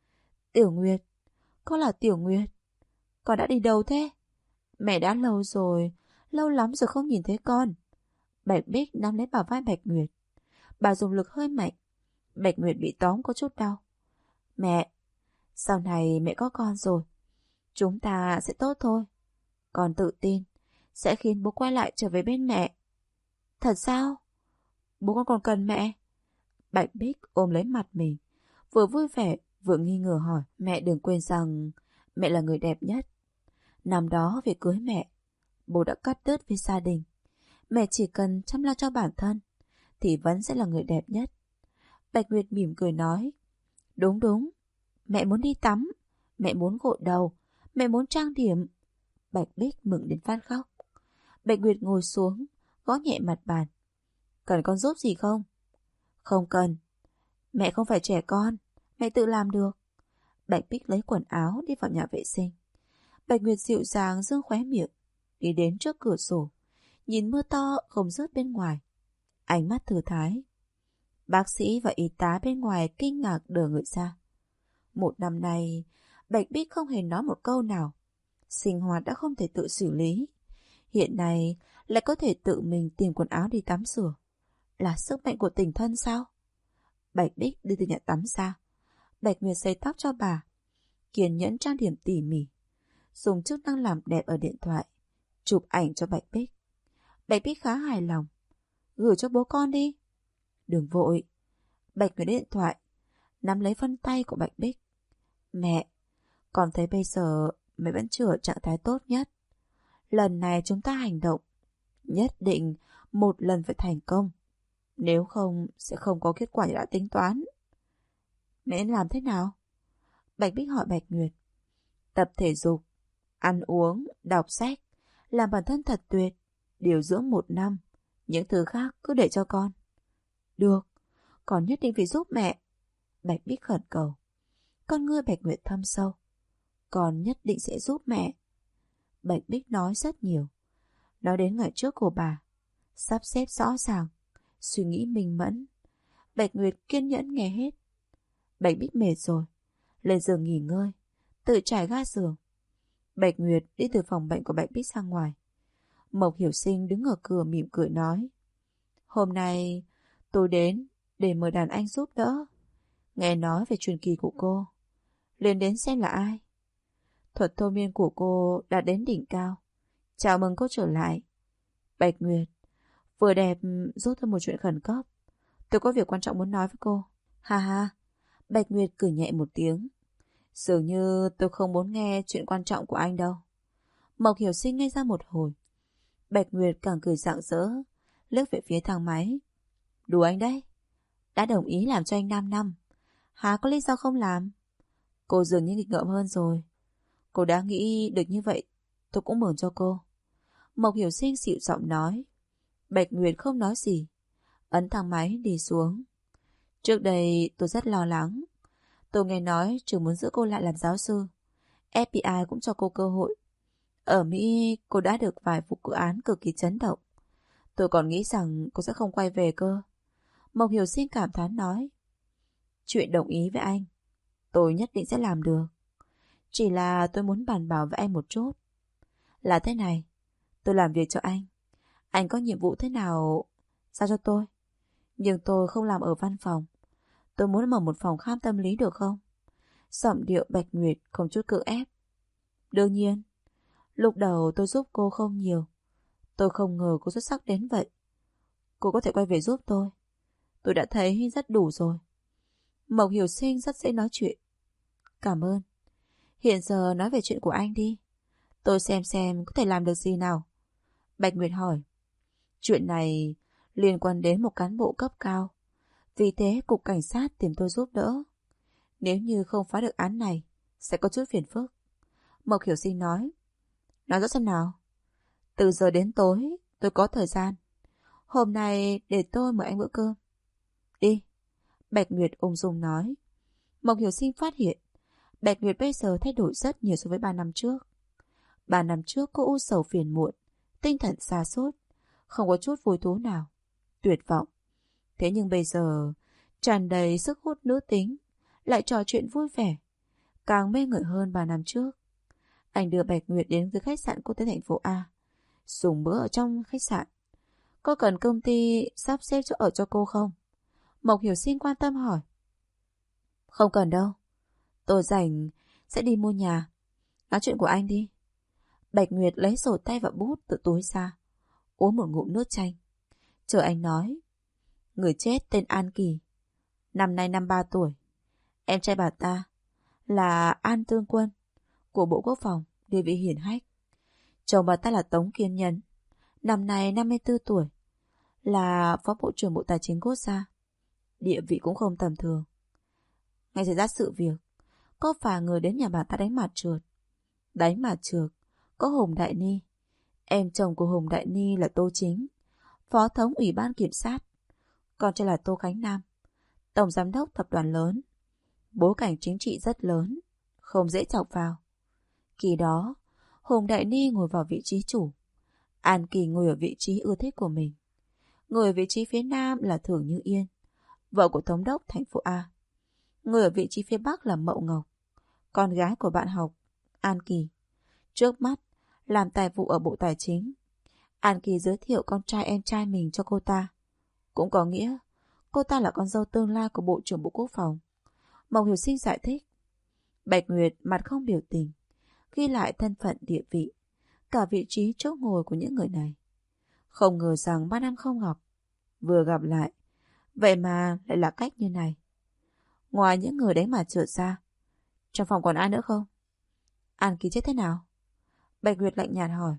Tiểu Nguyệt? Con là Tiểu Nguyệt? Con đã đi đâu thế? Mẹ đã lâu rồi, lâu lắm rồi không nhìn thấy con. Bạch Bích nắm lấy bả vai Bạch Nguyệt. Bà dùng lực hơi mạnh. Bạch Nguyệt bị tóm có chút đau. Mẹ, sau này mẹ có con rồi, chúng ta sẽ tốt thôi. Con tự tin sẽ khiến bố quay lại trở về bên mẹ. Thật sao? Bố con còn cần mẹ? Bạch Bích ôm lấy mặt mình, vừa vui vẻ vừa nghi ngờ hỏi. Mẹ đừng quên rằng mẹ là người đẹp nhất. Năm đó về cưới mẹ, bố đã cắt đứt với gia đình. Mẹ chỉ cần chăm lo cho bản thân thì vẫn sẽ là người đẹp nhất. Bạch Nguyệt mỉm cười nói. Đúng đúng, mẹ muốn đi tắm, mẹ muốn gội đầu, mẹ muốn trang điểm. Bạch Bích mừng đến phát khóc. Bạch Nguyệt ngồi xuống, gõ nhẹ mặt bàn. Cần con giúp gì không? Không cần, mẹ không phải trẻ con, mẹ tự làm được. Bạch Bích lấy quần áo đi vào nhà vệ sinh. Bạch Nguyệt dịu dàng dương khóe miệng, đi đến trước cửa sổ, nhìn mưa to không dứt bên ngoài. Ánh mắt thư thái. Bác sĩ và y tá bên ngoài kinh ngạc đờ người ra. Một năm nay, Bạch Bích không hề nói một câu nào. Sinh hoạt đã không thể tự xử lý. Hiện nay lại có thể tự mình tìm quần áo đi tắm rửa. Là sức mạnh của tình thân sao? Bạch Bích đi từ nhà tắm ra. Bạch Nguyệt sấy tóc cho bà, kiên nhẫn trang điểm tỉ mỉ, dùng chức năng làm đẹp ở điện thoại, chụp ảnh cho Bạch Bích. Bạch Bích khá hài lòng. Gửi cho bố con đi. Đừng vội. Bạch Nguyệt điện thoại, nắm lấy vân tay của Bạch Bích. Mẹ, con thấy bây giờ mẹ vẫn chưa ở trạng thái tốt nhất. Lần này chúng ta hành động, nhất định một lần phải thành công. Nếu không, sẽ không có kết quả như đã tính toán. Mẹ làm thế nào? Bạch Bích hỏi Bạch Nguyệt. Tập thể dục, ăn uống, đọc sách, làm bản thân thật tuyệt, điều dưỡng 1 năm. Những thứ khác cứ để cho con. Được, con nhất định phải giúp mẹ. Bạch Bích khẩn cầu. Con ngươi Bạch Nguyệt thâm sâu. Con nhất định sẽ giúp mẹ. Bạch Bích nói rất nhiều. Nói đến ngày trước của bà, sắp xếp rõ ràng, suy nghĩ minh mẫn. Bạch Nguyệt kiên nhẫn nghe hết. Bạch Bích mệt rồi, lên giường nghỉ ngơi, tự trải ga giường. Bạch Nguyệt đi từ phòng bệnh của Bạch Bích ra ngoài. Mộc Hiểu Sinh đứng ở cửa mỉm cười nói. Hôm nay tôi đến để mời đàn anh giúp đỡ. Nghe nói về truyền kỳ của cô, liền đến xem là ai. Thuật thôi miên của cô đã đến đỉnh cao. Chào mừng cô trở lại. Bạch Nguyệt, vừa đẹp giúp tôi một chuyện khẩn cấp. Tôi có việc quan trọng muốn nói với cô. Ha ha. Bạch Nguyệt cười nhẹ một tiếng. Dường như tôi không muốn nghe chuyện quan trọng của anh đâu. Mộc Hiểu Sinh ngây ra một hồi. Bạch Nguyệt càng cười rạng rỡ, liếc về phía thang máy. Đùa anh đấy. Đã đồng ý làm cho anh 5 năm. Há có lý do không làm? Cô dường như nghịch ngợm hơn rồi. Cô đã nghĩ được như vậy, tôi cũng mừng cho cô. Mộc Hiểu Sinh dịu giọng nói. Bạch Nguyệt không nói gì, ấn thang máy đi xuống. Trước đây tôi rất lo lắng. Tôi nghe nói trường muốn giữ cô lại làm giáo sư. FBI cũng cho cô cơ hội. Ở Mỹ cô đã được vài vụ dự án cực kỳ chấn động. Tôi còn nghĩ rằng cô sẽ không quay về cơ. Mộc Hiểu Sinh cảm thán nói. Chuyện đồng ý với anh, tôi nhất định sẽ làm được. Chỉ là tôi muốn bàn bảo với anh một chút. Là thế này, tôi làm việc cho anh. Anh có nhiệm vụ thế nào giao cho tôi. Nhưng tôi không làm ở văn phòng. Tôi muốn mở một phòng khám tâm lý được không? Giọng điệu Bạch Nguyệt không chút cưỡng ép. Đương nhiên. Lúc đầu tôi giúp cô không nhiều. Tôi không ngờ cô xuất sắc đến vậy. Cô có thể quay về giúp tôi. Tôi đã thấy rất đủ rồi. Mộc Hiểu Sinh rất dễ nói chuyện. Cảm ơn. Hiện giờ nói về chuyện của anh đi. Tôi xem có thể làm được gì nào. Bạch Nguyệt hỏi. Chuyện này liên quan đến một cán bộ cấp cao. Vì thế cục cảnh sát tìm tôi giúp đỡ. Nếu như không phá được án này, sẽ có chút phiền phức. Mộc Hiểu Sinh nói. Nói rõ xem nào. Từ giờ đến tối, tôi có thời gian. Hôm nay để tôi mời anh bữa cơm. Đi. Bạch Nguyệt ung dung nói. Mộc Hiểu Sinh phát hiện Bạch Nguyệt bây giờ thay đổi rất nhiều so với 3 năm trước. 3 năm trước cô u sầu phiền muộn, tinh thần sa sút, không có chút vui thú nào, tuyệt vọng. Thế nhưng bây giờ tràn đầy sức hút nữ tính, lại trò chuyện vui vẻ, càng mê người hơn 3 năm trước. Anh đưa Bạch Nguyệt đến với khách sạn cô tới thành phố A, dùng bữa ở trong khách sạn. Có cần công ty sắp xếp chỗ ở cho cô không? Mộc Hiểu Sinh quan tâm hỏi. Không cần đâu, tôi rảnh sẽ đi mua nhà. Nói chuyện của anh đi. Bạch Nguyệt lấy sổ tay và bút từ túi ra, uống một ngụm nước chanh. Chờ anh nói. Người chết tên An Kỳ, năm nay 53 tuổi. Em trai bà ta là An Tương Quân của Bộ Quốc phòng, địa vị hiển hách. Chồng bà ta là Tống Kiên Nhân, năm nay 54 tuổi, là Phó Bộ trưởng Bộ Tài chính Quốc gia, địa vị cũng không tầm thường. Ngày xảy ra sự việc, có vài người đến nhà bà ta đánh mặt trượt. Đánh mặt trượt có Hùng Đại Ni, em chồng của Hùng Đại Ni là Tô Chính, Phó thống Ủy ban Kiểm sát. Con trai là Tô Khánh Nam, Tổng Giám đốc tập đoàn lớn. Bối cảnh chính trị rất lớn, không dễ chọc vào. Khi đó, Hùng Đại Ni ngồi vào vị trí chủ, An Kỳ ngồi ở vị trí ưa thích của mình. Người ở vị trí phía nam là Thường Như Yên, vợ của thống đốc thành phố A. Người ở vị trí phía bắc là Mậu Ngọc, con gái của bạn học An Kỳ. Trước mắt làm tài vụ ở Bộ Tài chính. An Kỳ giới thiệu con trai em trai mình cho cô ta, cũng có nghĩa cô ta là con dâu tương lai của Bộ trưởng Bộ Quốc phòng. Mộc Hiểu Sinh giải thích. Bạch Nguyệt mặt không biểu tình, ghi lại thân phận địa vị, cả vị trí chỗ ngồi của những người này. Không ngờ rằng 3 năm không gặp, vừa gặp lại, vậy mà lại là cách như này. Ngoài những người đánh mặt trượt ra, trong phòng còn ai nữa không? An Kỳ chết thế nào? Bạch Nguyệt lạnh nhạt hỏi.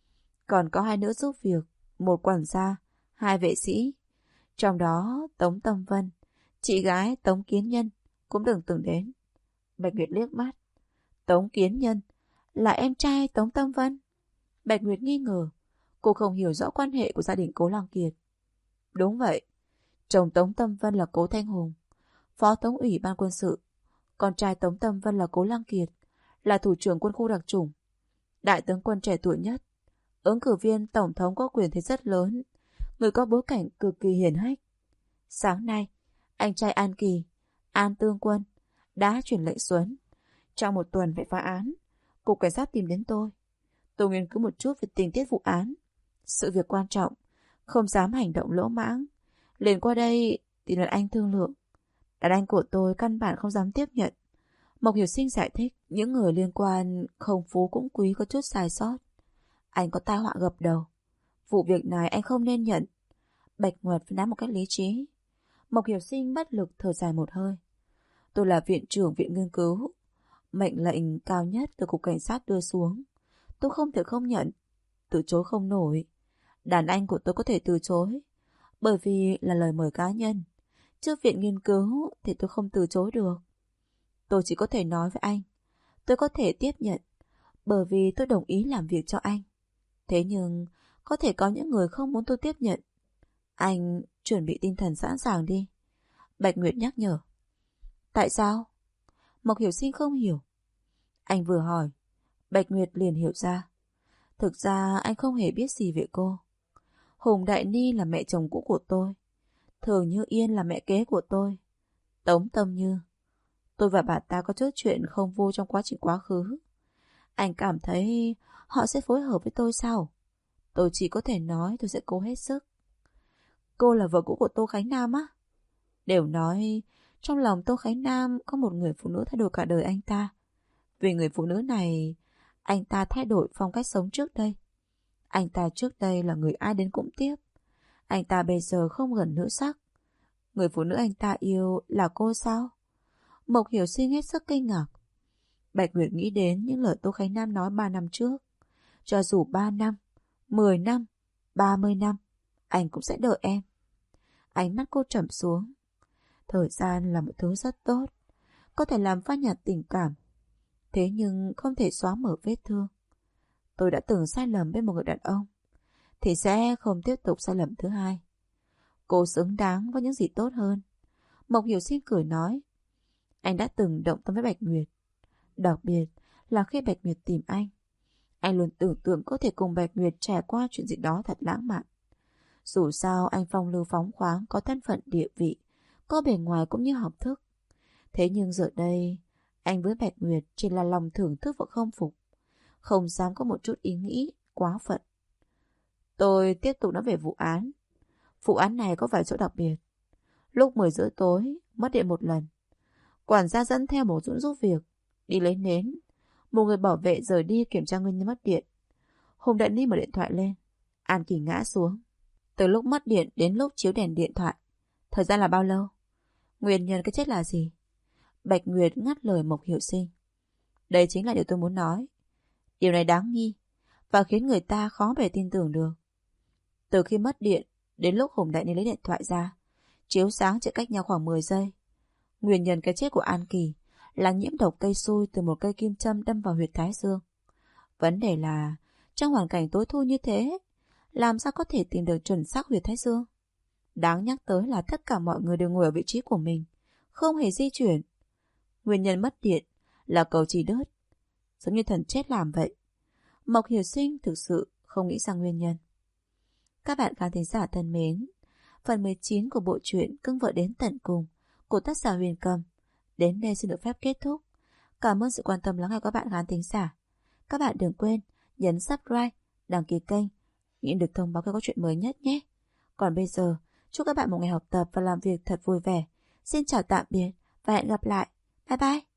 Còn có 2 nữ giúp việc, 1 quản gia, 2 vệ sĩ. Trong đó Tống Tâm Vân, chị gái Tống Kiến Nhân, cũng đừng tưởng đến. Bạch Nguyệt liếc mắt. Tống Kiến Nhân là em trai Tống Tâm Vân? Bạch Nguyệt nghi ngờ, cô không hiểu rõ quan hệ của gia đình Cố Lăng Kiệt. Đúng vậy, chồng Tống Tâm Vân là Cố Thanh Hùng, Phó Thống ủy ban quân sự. Con trai Tống Tâm Vân là Cố Lăng Kiệt, là thủ trưởng quân khu đặc chủng, đại tướng quân trẻ tuổi nhất, ứng cử viên tổng thống có quyền thế rất lớn, người có bối cảnh cực kỳ hiển hách. Sáng nay, anh trai An Kỳ, An Tương Quân, đã chuyển lệnh xuống. Trong 1 tuần phải phá án, cục cảnh sát tìm đến tôi. Tôi nghiên cứu một chút về tình tiết vụ án, sự việc quan trọng, không dám hành động lỗ mãng. Liền qua đây tìm được anh thương lượng. Đàn anh của tôi căn bản không dám tiếp nhận. Mộc Hiểu Sinh giải thích, những người liên quan không phú cũng quý có chút sai sót. Anh có tai họa gập đầu. Vụ việc này anh không nên nhận. Bạch Nguyệt phải nói một cách lý trí. Mộc Hiểu Sinh bất lực thở dài một hơi. Tôi là viện trưởng viện nghiên cứu. Mệnh lệnh cao nhất từ cục cảnh sát đưa xuống, tôi không thể không nhận. Từ chối không nổi. Đàn anh của tôi có thể từ chối, bởi vì là lời mời cá nhân. Trước viện nghiên cứu thì tôi không từ chối được. Tôi chỉ có thể nói với anh, tôi có thể tiếp nhận, bởi vì tôi đồng ý làm việc cho anh. Thế nhưng có thể có những người không muốn tôi tiếp nhận. Anh chuẩn bị tinh thần sẵn sàng đi. Bạch Nguyệt nhắc nhở. Tại sao? Mộc Hiểu Sinh không hiểu. Anh vừa hỏi, Bạch Nguyệt liền hiểu ra. Thực ra anh không hề biết gì về cô. Hùng Đại Ni là mẹ chồng cũ của tôi, Thường Như Yên là mẹ kế của tôi, Tống Tâm Như. Tôi và bà ta có chút chuyện không vui trong quá trình quá khứ. Anh cảm thấy họ sẽ phối hợp với tôi sao? Tôi chỉ có thể nói tôi sẽ cố hết sức. Cô là vợ cũ của Tô Khánh Nam á? Đều nói trong lòng Tô Khánh Nam có một người phụ nữ thay đổi cả đời anh ta. Vì người phụ nữ này, anh ta thay đổi phong cách sống trước đây. Anh ta trước đây là người ai đến cũng tiếp. Anh ta bây giờ không gần nữ sắc. Người phụ nữ anh ta yêu là cô sao? Mộc Hiểu Sinh hết sức kinh ngạc. Bạch Nguyệt nghĩ đến những lời Tô Khánh Nam nói 3 năm trước. Cho dù 3 năm, 10 năm, 30 năm, anh cũng sẽ đợi em. Ánh mắt cô trầm xuống. Thời gian là một thứ rất tốt, có thể làm phai nhạt tình cảm, thế nhưng không thể xóa mở vết thương. Tôi đã từng sai lầm với một người đàn ông, thì sẽ không tiếp tục sai lầm thứ hai. Cô xứng đáng với những gì tốt hơn. Mộc Hiểu Sinh cười nói, anh đã từng động tâm với Bạch Nguyệt, đặc biệt là khi Bạch Nguyệt tìm anh. Anh luôn tưởng tượng có thể cùng Bạch Nguyệt trải qua chuyện gì đó thật lãng mạn. Dù sao anh phong lưu phóng khoáng, có thân phận địa vị, có bề ngoài cũng như học thức. Thế nhưng giờ đây, anh với Bạch Nguyệt chỉ là lòng thưởng thức và không phục, không dám có một chút ý nghĩ quá phận. Tôi tiếp tục nói về vụ án. Vụ án này có vài chỗ đặc biệt. Lúc 10 rưỡi tối, mất điện một lần. Quản gia dẫn theo một Dũng giúp việc, đi lấy nến. Một người bảo vệ rời đi kiểm tra nguyên nhân mất điện. Hùng Đại Ni mở điện thoại lên. An Kỳ ngã xuống. Từ lúc mất điện đến lúc chiếu đèn điện thoại, thời gian là bao lâu? Nguyên nhân cái chết là gì? Bạch Nguyệt ngắt lời Mộc Hiểu Sinh. Đây chính là điều tôi muốn nói. Điều này đáng nghi và khiến người ta khó bề tin tưởng được. Từ khi mất điện đến lúc Hùng Đại Ni lấy điện thoại ra, chiếu sáng chỉ cách nhau khoảng 10 giây. Nguyên nhân cái chết của An Kỳ là nhiễm độc cây xui từ một cây kim châm đâm vào huyệt thái dương. Vấn đề là trong hoàn cảnh tối thui như thế, làm sao có thể tìm được chuẩn xác huyệt thái dương? Đáng nhắc tới là tất cả mọi người đều ngồi ở vị trí của mình, không hề di chuyển. Nguyên nhân mất điện là cầu chỉ đứt, giống như thần chết làm vậy. Mộc Hiểu Sinh thực sự không nghĩ ra nguyên nhân. Các bạn khán thính giả thân mến, phần 19 của bộ truyện Cưng Vợ Đến Tận Cùng của tác giả Huyền Cầm đến đây xin được phép kết thúc. Cảm ơn sự quan tâm lắng nghe các bạn khán thính giả. Các bạn đừng quên nhấn subscribe, đăng ký kênh để được thông báo khi có chuyện mới nhất nhé. Còn bây giờ, chúc các bạn một ngày học tập và làm việc thật vui vẻ. Xin chào tạm biệt và hẹn gặp lại. Bye bye.